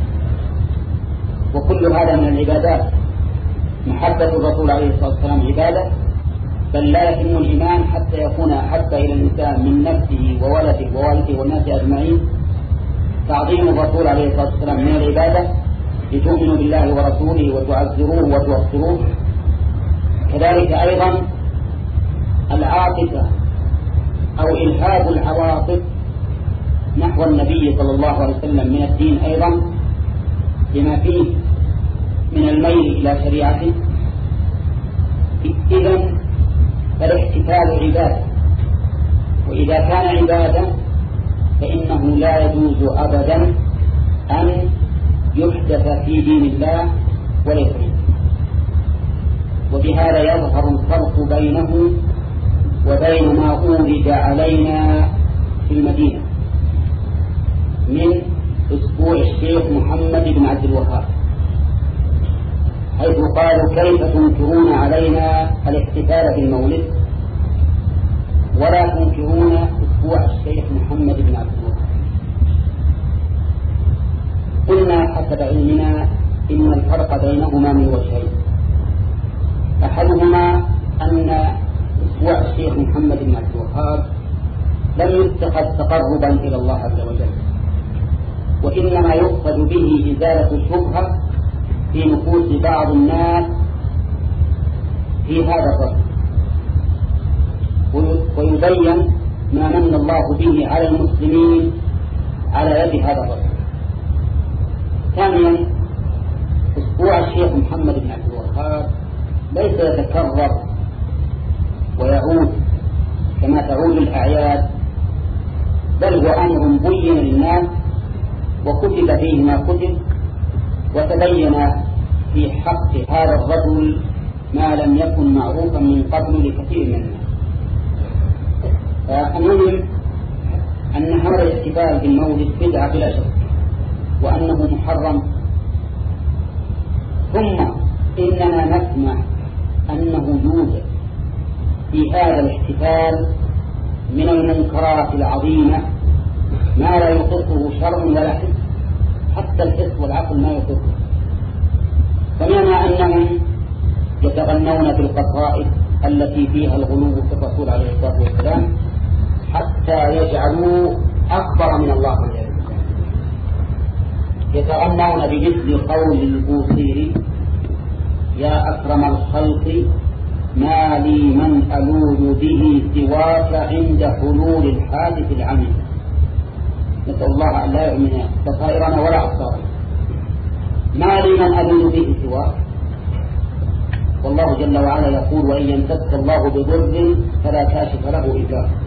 وكل هذا من العبادات. محبة الرسول عليه الصلاة والسلام عبادة، بل لا يتم الإيمان حتى يكون حتى إلى الإنسان من نفسه وولده ووالده والناس أجمعين تعظيم الرسول عليه الصلاة والسلام من العبادة، لتؤمنوا بالله ورسوله وتعزروه وتوقروه. كذلك أيضا العاطفة أو إلهاب العواطف نحو النبي صلى الله عليه وسلم من الدين أيضا، لما فيه من الميل إلى شريعته. إذن فالاحتفال عبادة، وإذا كان عبادة فإنه لا يجوز أبدا أن يحدث في دين الله وليس منه. وبهذا يظهر الفرق بينه وبين ما أورد علينا في المدينة من أسبوع الشيخ محمد بن عبد الوهاب، حيث قالوا: كيف تنكرون علينا الاحتفال بالمولد ولا تنكرون أسبوع الشيخ محمد بن عبد الوهاب؟ قلنا حسب علمنا إن الفرق بينهما من وجهين. أحدهما أن أسبوع الشيخ محمد بن عبد الوهاب لم يتخذ تقربا إلى الله عز وجل، وإنما يقصد به إزالة الشبهة في نفوس بعض الناس في هذا الرجل، ويبين ما من الله به على المسلمين على يد هذا الرجل. ثانيا، أسبوع الشيخ محمد بن عبد الوهاب ليس يتكرر ويعود كما تعود الأعياد، بل هو أمر بين للناس وكتب فيه ما كتب، وتبين في حق هذا الرجل ما لم يكن معروفا من قبل لكثير من الناس. فالمهم أن هذا الاحتفال بالمولد بدعة بلا شك، وأنه محرم. ثم إننا نسمع أنه يوجد في هذا الاحتفال من المنكرات العظيمة ما لا يطلقه شرع ولا حس، حتى الحس والعقل ما يطلقه. فمعنى أنهم يتغنون بالقصائد التي فيها الغلو في الرسول عليه الصلاة والسلام حتى يجعلوه أكبر من الله عليه وسلم. يتغنون بمثل قول البوصيري: يا أكرم الخلق ما لي من ألوذ به سواك عند حلول الحادث العميم. نسأل الله أن لا يؤمن بصائرنا ولا أبصارنا. ما لي من ألوذ به سواك، والله جل وعلا يقول: وإن يمسسك الله بضر فلا كاشف له إلا هو.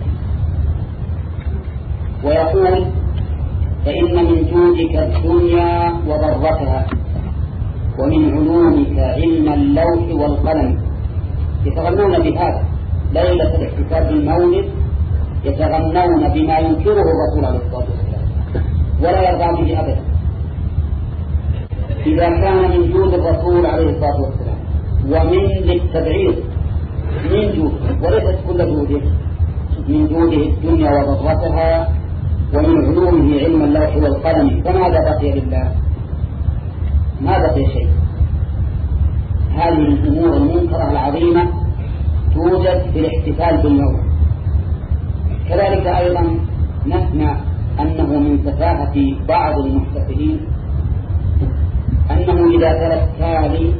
ويقول: فإن من جودك الدنيا وضرتها، ومن علومك علم اللوح والقلم. يتغنون بهذا ليلة الاحتفال بالمولد، يتغنون بما ينكره الرسول عليه الصلاة والسلام ولا يرضى به أبدا. إذا كان من جود الرسول عليه الصلاة والسلام ومن للتبعيض من جود، وليست كل جوده، من جوده الدنيا وضرتها، ومن علومه علم اللوح والقلم، فماذا بقي لله؟ ما بقي شيء. هذه الأمور المنكرة العظيمة توجد في الاحتفال بالمولد. كذلك أيضا نسمع أنه من سفاهة بعض المحتفلين أنه إذا ترك تالي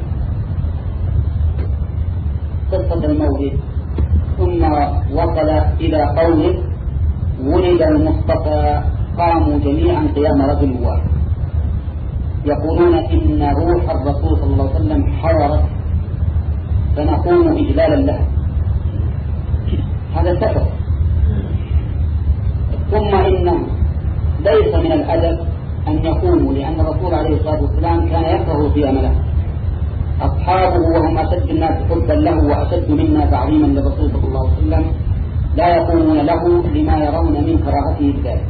قصة المولد ثم وصل إلى قوله: ولد المصطفى، قاموا جميعا قيام رجل واحد، يقولون إن روح الرسول صلى الله عليه وسلم حضرت فنقوم إجلالا لها. هذا سفر. ثم إنه ليس من الأدب أن يقوموا، لأن الرسول عليه الصلاة والسلام كان يكره القيام له. أصحابه وهم أشد الناس حبا له وأشد منا تعظيما للرسول صلى الله عليه وسلم لا يقومون له لما يرون من كراهته بذلك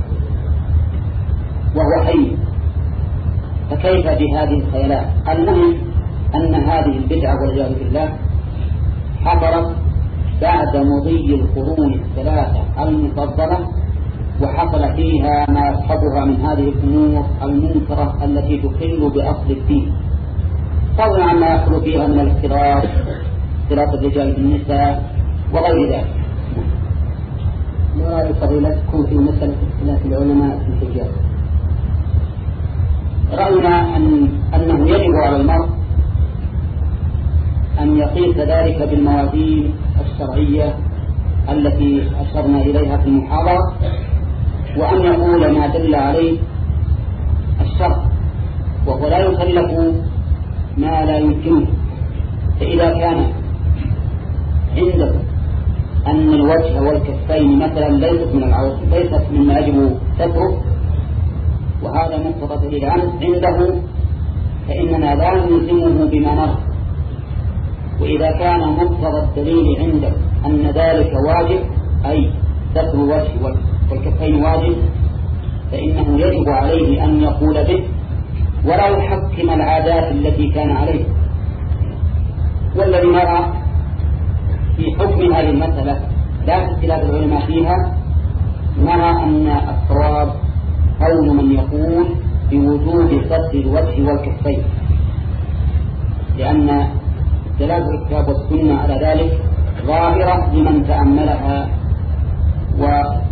وهو حي. فكيف بهذه الخيالات؟ المهم أن هذه البدعة والعياذ بالله حضرت بعد مضي القرون الثلاثة المفضلة، وحصل فيها ما يصحبها من هذه الأمور المنكرة التي تخل بأصل الدين، فضلا عما يحصل فيها من الاختلاط، اختلاط الرجال بالنساء وغير ذلك. ما رأي فضيلتكم في مسألة اختلاف العلماء في الحجاب؟ رأينا أن أنه يجب على المرء أن يقيس ذلك بالموازين الشرعية التي أشرنا إليها في المحاضرة، وأن يقول ما دل عليه الشرع، وهو لا يكلف ما لا يمكنه. فإذا كان عنده أن الوجه والكفين مثلا ليست من العورة، ليست مما يجب ستره، وهذا مقتضى دليل عنده، فإننا لا نلزمه بما نرى. وإذا كان مقتضى الدليل عنده أن ذلك واجب، أي ستر الوجه والكفين واجب، فإنه يجب عليه أن يقول به ولا يحكم العادات التي كان عليه. والذي نرى في حكم هذه المسألة لا اختلاف العلماء فيها، نرى أن الصواب قول من يقول بوجوب ستر الوجه والكفين، لأن دلالة الكتاب والسنة على ذلك ظاهرة لمن تأملها. وقد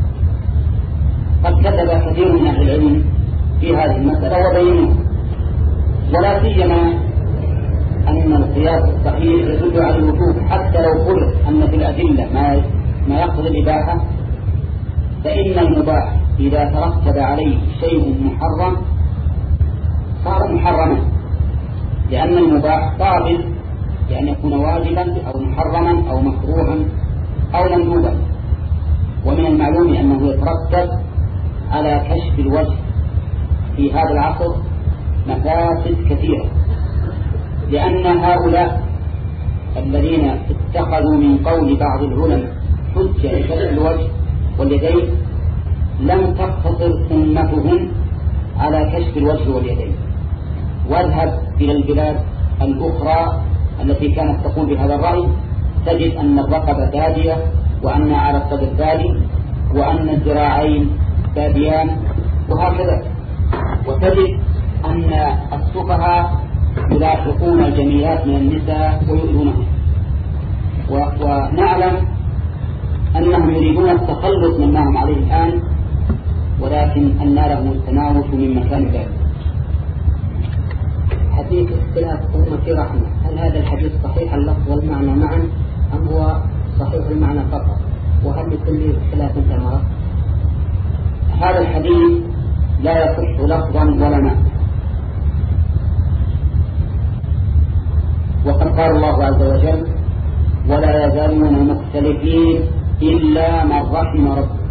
كتب كثير من أهل العلم في هذه المسألة وبينوه، ولا سيما أن القياس الصحيح يدل على الوجوب حتى لو فرض أن في الأدلة ما ما يقتضي الإباحة، فإن المباح إذا ترتب عليه شيء محرم صار محرما، لأن المباح قابل لأن يكون واجبا أو محرما أو مكروها أو مندوبا. ومن المعلوم أنه يترتب على كشف الوجه في هذا العصر مفاسد كثيرة، لأن هؤلاء الذين اتخذوا من قول بعض العلماء حجة لكشف الوجه واليدين لم تقتصر أمتهم على كشف الوجه واليدين، واذهب إلى البلاد الأخرى التي كانت تقول بهذا الرأي تجد أن الرقبة بادية، وأن على الصدر بادي، وأن الذراعين باديان، وهكذا. وتجد أن السفهاء يلاحقون الجميلات من النساء ويؤذونهم، ونعلم أنهم يريدون التخلص مما هم عليه الآن، ولكن أن لهم التناوش من مكان ذلك. حديث اختلاف أمتي رحمة، هل هذا الحديث صحيح اللفظ والمعنى معا أم هو صحيح المعنى فقط؟ وهل لكل اختلاف ثمرة؟ هذا الحديث لا يصح لفظا ولا معنى، وقد قال الله عز وجل: ولا يزالون مختلفين إلا من رحم ربك.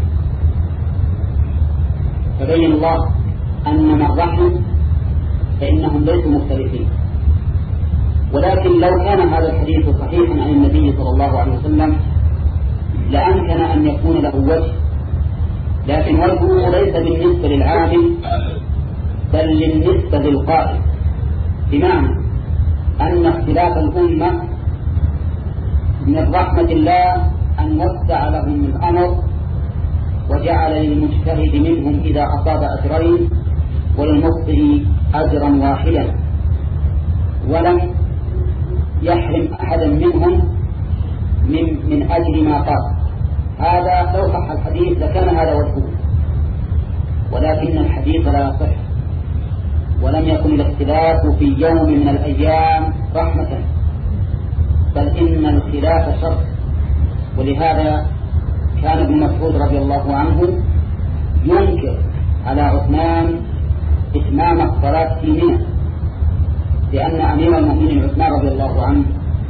فبين الله أن من رحم فإنهم ليسوا مختلفين. ولكن لو كان هذا الحديث صحيحا عن النبي صلى الله عليه وسلم لأمكن أن يكون له وجه، لكن وجهه ليس بالنسبة للعالم بل بالنسبة للقائل، بمعنى أن اختلاف الأمة من رحمة الله أن وسع لهم الأمر وجعل للمجتهد منهم إذا أصاب أجرين وللمخطئ أجرا واحدا، ولم يحرم أحدا منهم من, من أجل ما قال. هذا لو صح الحديث لكان هذا وجهه، ولكن الحديث لا يصح، ولم يكن الاختلاف في يوم من الأيام رحمة، بل إن الخلاف شر. ولهذا كان ابن مسعود رضي الله عنه ينكر على عثمان إتمام الصلاة في منى، لأن أمير المؤمنين عثمان رضي الله عنه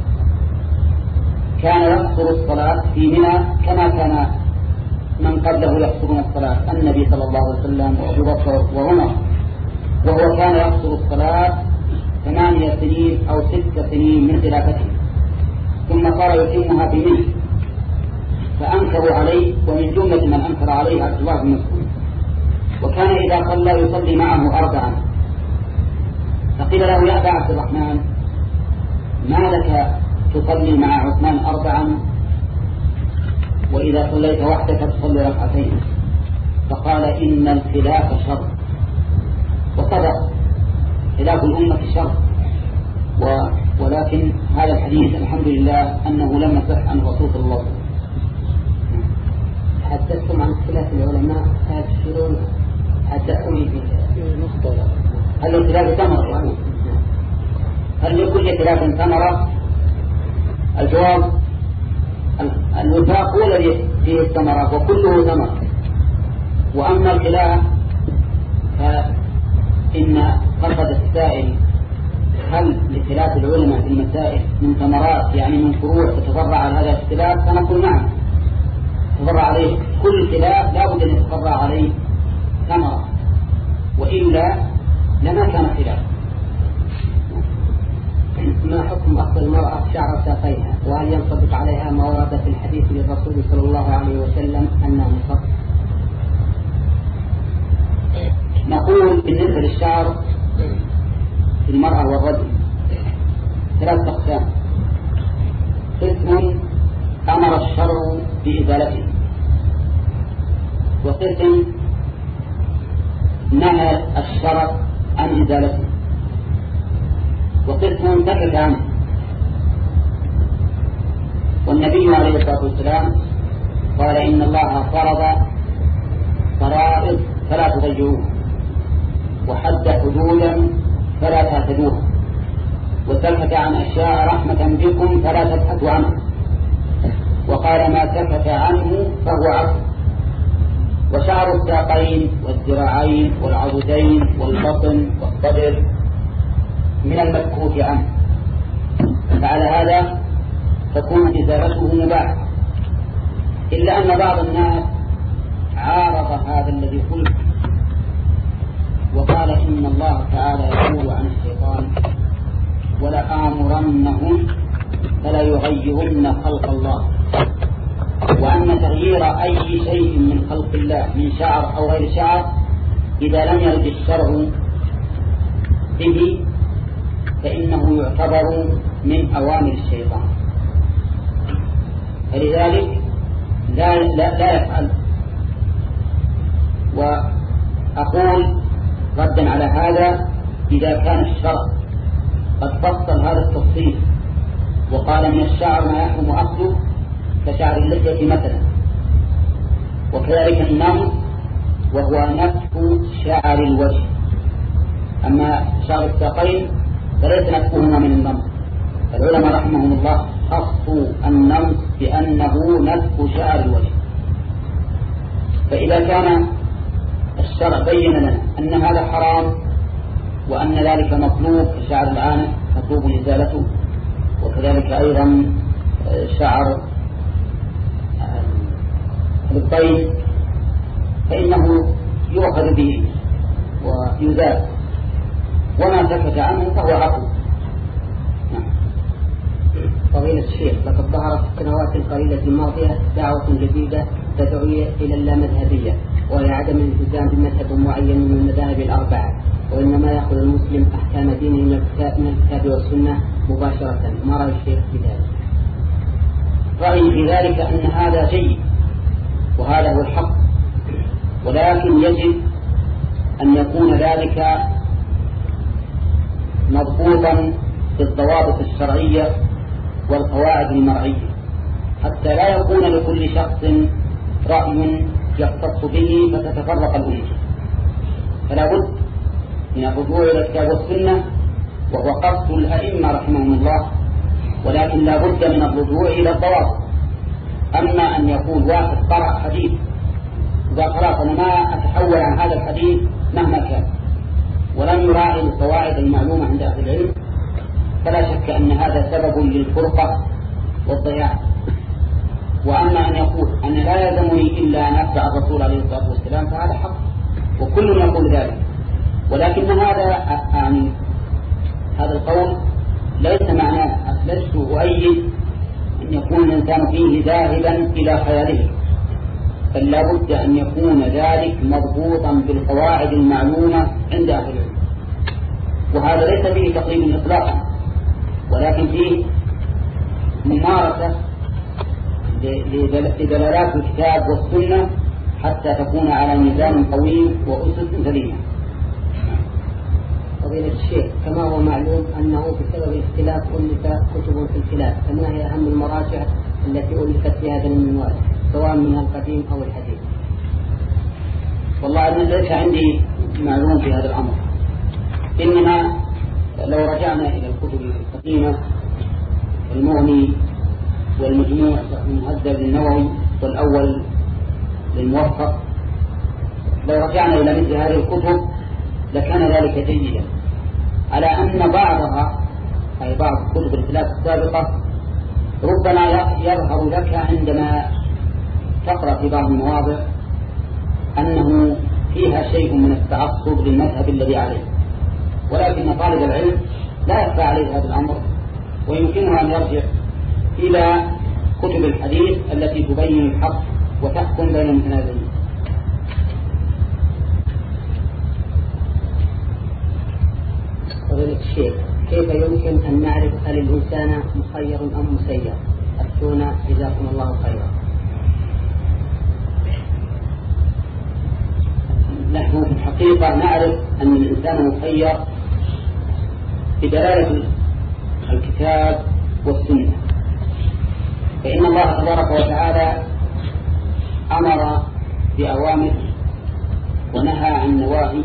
كان يقصر الصلاة في منى كما كان من قبله يقصرون الصلاة، النبي صلى الله عليه وسلم وأبو بكر وعمر، وهو كان يقصر الصلاة ثمانية سنين أو ست سنين من خلافته، ثم صار يتمها بمنى، فأنكروا عليه، ومن جملة من أنكر عليه عبد الله بن مسعود. وكان إذا صلى يصلي معه أربعا، فقيل له: يا أبا عبد الرحمن، ما لك تصلي مع عثمان أربعا وإذا صليت وحدك تصلي ركعتين؟ فقال: إن الخلاف شر. وصدق، خلاف الأمة شر، ولكن هذا الحديث الحمد لله أنه لم يصح عن رسول الله صلى الله عليه وسلم. حدثتم عن اختلاف العلماء، هل تشيرون حدثتم في نقطة هل الخلاف ثمرة؟ هل لكل خلاف ثمرة؟ الجواب: الوفاق هو الذي فيه الثمرة وكله ثمرة. وأما الخلاف فإن قصد السائل هل لخلاف العلماء في المسائل من ثمرات، يعني من فروع تتفرع على هذا الاختلاف؟ فنقول نعم، تفرع عليه كل خلاف لا بد أن يتفرع عليه ثمرة، وإلا لما كان خلاف. ما حكم أخذ المرأة شعر ساقيها، وهل ينطبق عليها ما ورد في الحديث للرسول صلى الله عليه وسلم أنه مصر؟ نقول بالنسبة للشعر في المرأة والرجل ثلاث أقسام: قسم أمر الشرع بإزالته، وقسم نهى الشرع عن إزالته، وقسم سكت عنه والنبي عليه الصلاة والسلام قال إن الله فرض فرائض فلا تضيعوها، وحد حدودا فلا تعتدوها، وسكت عن أشياء رحمة بكم فلا تبحثوا عنه، وقال ما سكت عنه فهو عفو. وشعر الساقين والذراعين والعضدين والبطن والصدر من المسكوت عنه، فعلى هذا تكون إزالته مباحة، إلا أن بعض الناس عارض هذا الذي قلت وقال إن الله تعالى يقول عن الشيطان ولآمرنهم فلا يغيرن خلق الله، وأن تغيير أي شيء من خلق الله من شعر أو غير شعر إذا لم يرد الشرع به فإنه يعتبر من أوامر الشيطان، فلذلك لا, لا, لا يفعل. وأقول ردا على هذا إذا كان الشرع قد فصل هذا التفصيل وقال من الشعر ما يحرم أخذه كشعر اللحية مثلا، وكذلك النمط وهو نتف شعر الوجه، أما شعر الساقين فليس نتفهما من النمط. العلماء رحمهم الله خصوا النمط بأنه نتف شعر الوجه. فإذا كان الشرع بين لنا أن هذا حرام وأن ذلك مطلوب كشعر العانة مطلوب إزالته، وكذلك أيضا شعر الطين فإنه يؤخذ به ويزال، وما سكت عنه فهو عفو. فضيلة الشيخ، لقد ظهرت في السنوات القليلة الماضية دعوة جديدة تدعو إلى اللامذهبية، وهي عدم الالتزام بمذهب معين من المذاهب الأربعة، وإنما يأخذ المسلم أحكام دينه من الكتاب, من الكتاب والسنة مباشرة. ما رأي الشيخ في ذلك؟ رأيي في ذلك أن هذا جيد وهذا هو الحق، ولكن يجب أن يكون ذلك مضبوطا بالضوابط الشرعية والقواعد المرعية، حتى لا يكون لكل شخص رأي يختص به فتتفرق الأمة. فلا بد من الرجوع إلى الكتاب والسنة، وهو قصد الأئمة رحمهم الله، ولكن لا بد من الرجوع إلى الضوابط. أما أن يقول واحد قرأ حديث إذا خلاص أنا ما أتحول عن هذا الحديث مهما كان ولم يراعي القواعد المعلومة عند أهل العلم، فلا شك أن هذا سبب للفرقة والضياع. وأما أن يقول أن لا يلزمني إلا أن أتبع الرسول عليه الصلاة والسلام فهذا حق، وكل يقول ذلك، ولكن هذا يعني هذا القول ليس معناه لست أؤيد أن يكون الإنسان فيه ذاهبا إلى خياله، بل لا بد أن يكون ذلك مضبوطا بالقواعد المعلومة عند أهل العلم. وهذا ليس فيه تقليد إطلاقا، ولكن فيه ممارسة لدلالات الكتاب والسنة حتى تكون على ميزان قوي وأسس سليمة. فضيلة الشيخ، كما هو معلوم أنه بسبب الاختلاف ألف كتب في الخلاف، فما هي أهم المراجع التي ألفت في هذا المنوال سواء من القديم أو الحديث؟ والله أنا ليس عندي معلوم في هذا الأمر، إنما لو رجعنا إلى الكتب القديمة المغني والمجموع المهذب للنووي والأول للموفق، لو رجعنا إلى مثل هذه الكتب لكان ذلك جيدا، على أن بعضها أي بعض كتب الخلاف السابقة ربما يظهر لك عندما تقرأ في بعض المواضع أنه فيها شيء من التعصب للمذهب الذي عليه، ولكن طالب العلم لا يخفى عليه هذا الأمر، ويمكنه أن يرجع إلى كتب الحديث التي تبين الحق وتحكم بين المتنازعين. فضيلة الشيخ، كيف يمكن أن نعرف هل الإنسان مخير أم مسير؟ أفتونا جزاكم الله خيرا. نحن في الحقيقة نعرف أن الإنسان مخير بدلالة الكتاب والسنة، فإن الله تبارك وتعالى أمر بأوامر ونهى عن نواهي،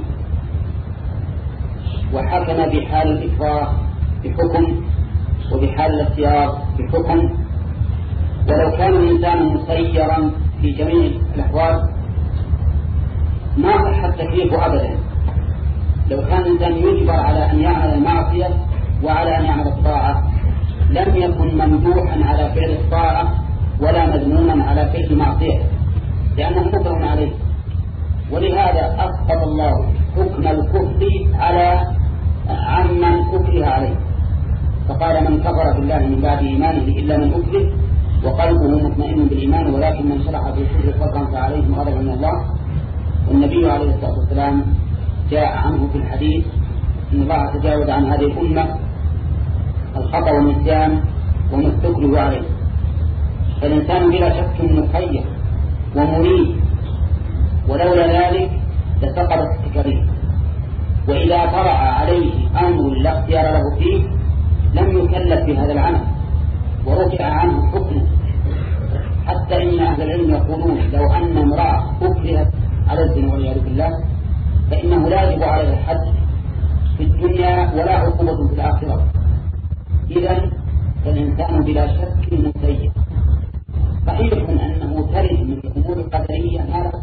وحكم بحال الإكراه بحكم وبحال الاختيار بحكم. ولو كان الإنسان مسيرا في جميع الأحوال ما صح التكليف أبدا. لو كان الإنسان يجبر على أن يعمل المعصية وعلى أن يعمل الطاعة لم يكن ممدوحا على فعل الطاعة ولا مذموما على فعل المعصية، لأنه مكره عليه. ولهذا أسقط الله حكم الكفر على عمن أكره عليه، فقال من كفر بالله من بعد إيمانه إلا من أكره وقلبه مطمئن بالإيمان ولكن من شرح في الكفر صدرا فعليهم غضب من الله. والنبي عليه الصلاة والسلام جاء عنه في الحديث إن الله تجاوز عن هذه الأمة الخطأ والنسيان وما استكرهوا عليه. فالإنسان بلا شك مخير ومريد، ولولا ذلك لسقط التكاليف. وإذا طرأ عليه أمر لا اختيار له فيه لم يكلف بهذا العمل ورفع عنه حكمه. حتى إن أهل العلم يقولون لو أن امرأة أكرهت على الزنا والعياذ بالله فإنه لا يجب عليه الحد في الدنيا ولا عقوبة في الآخرة. إذن فالإنسان بلا شك مسير. صحيح أنه ترد من الأمور القدرية ما لا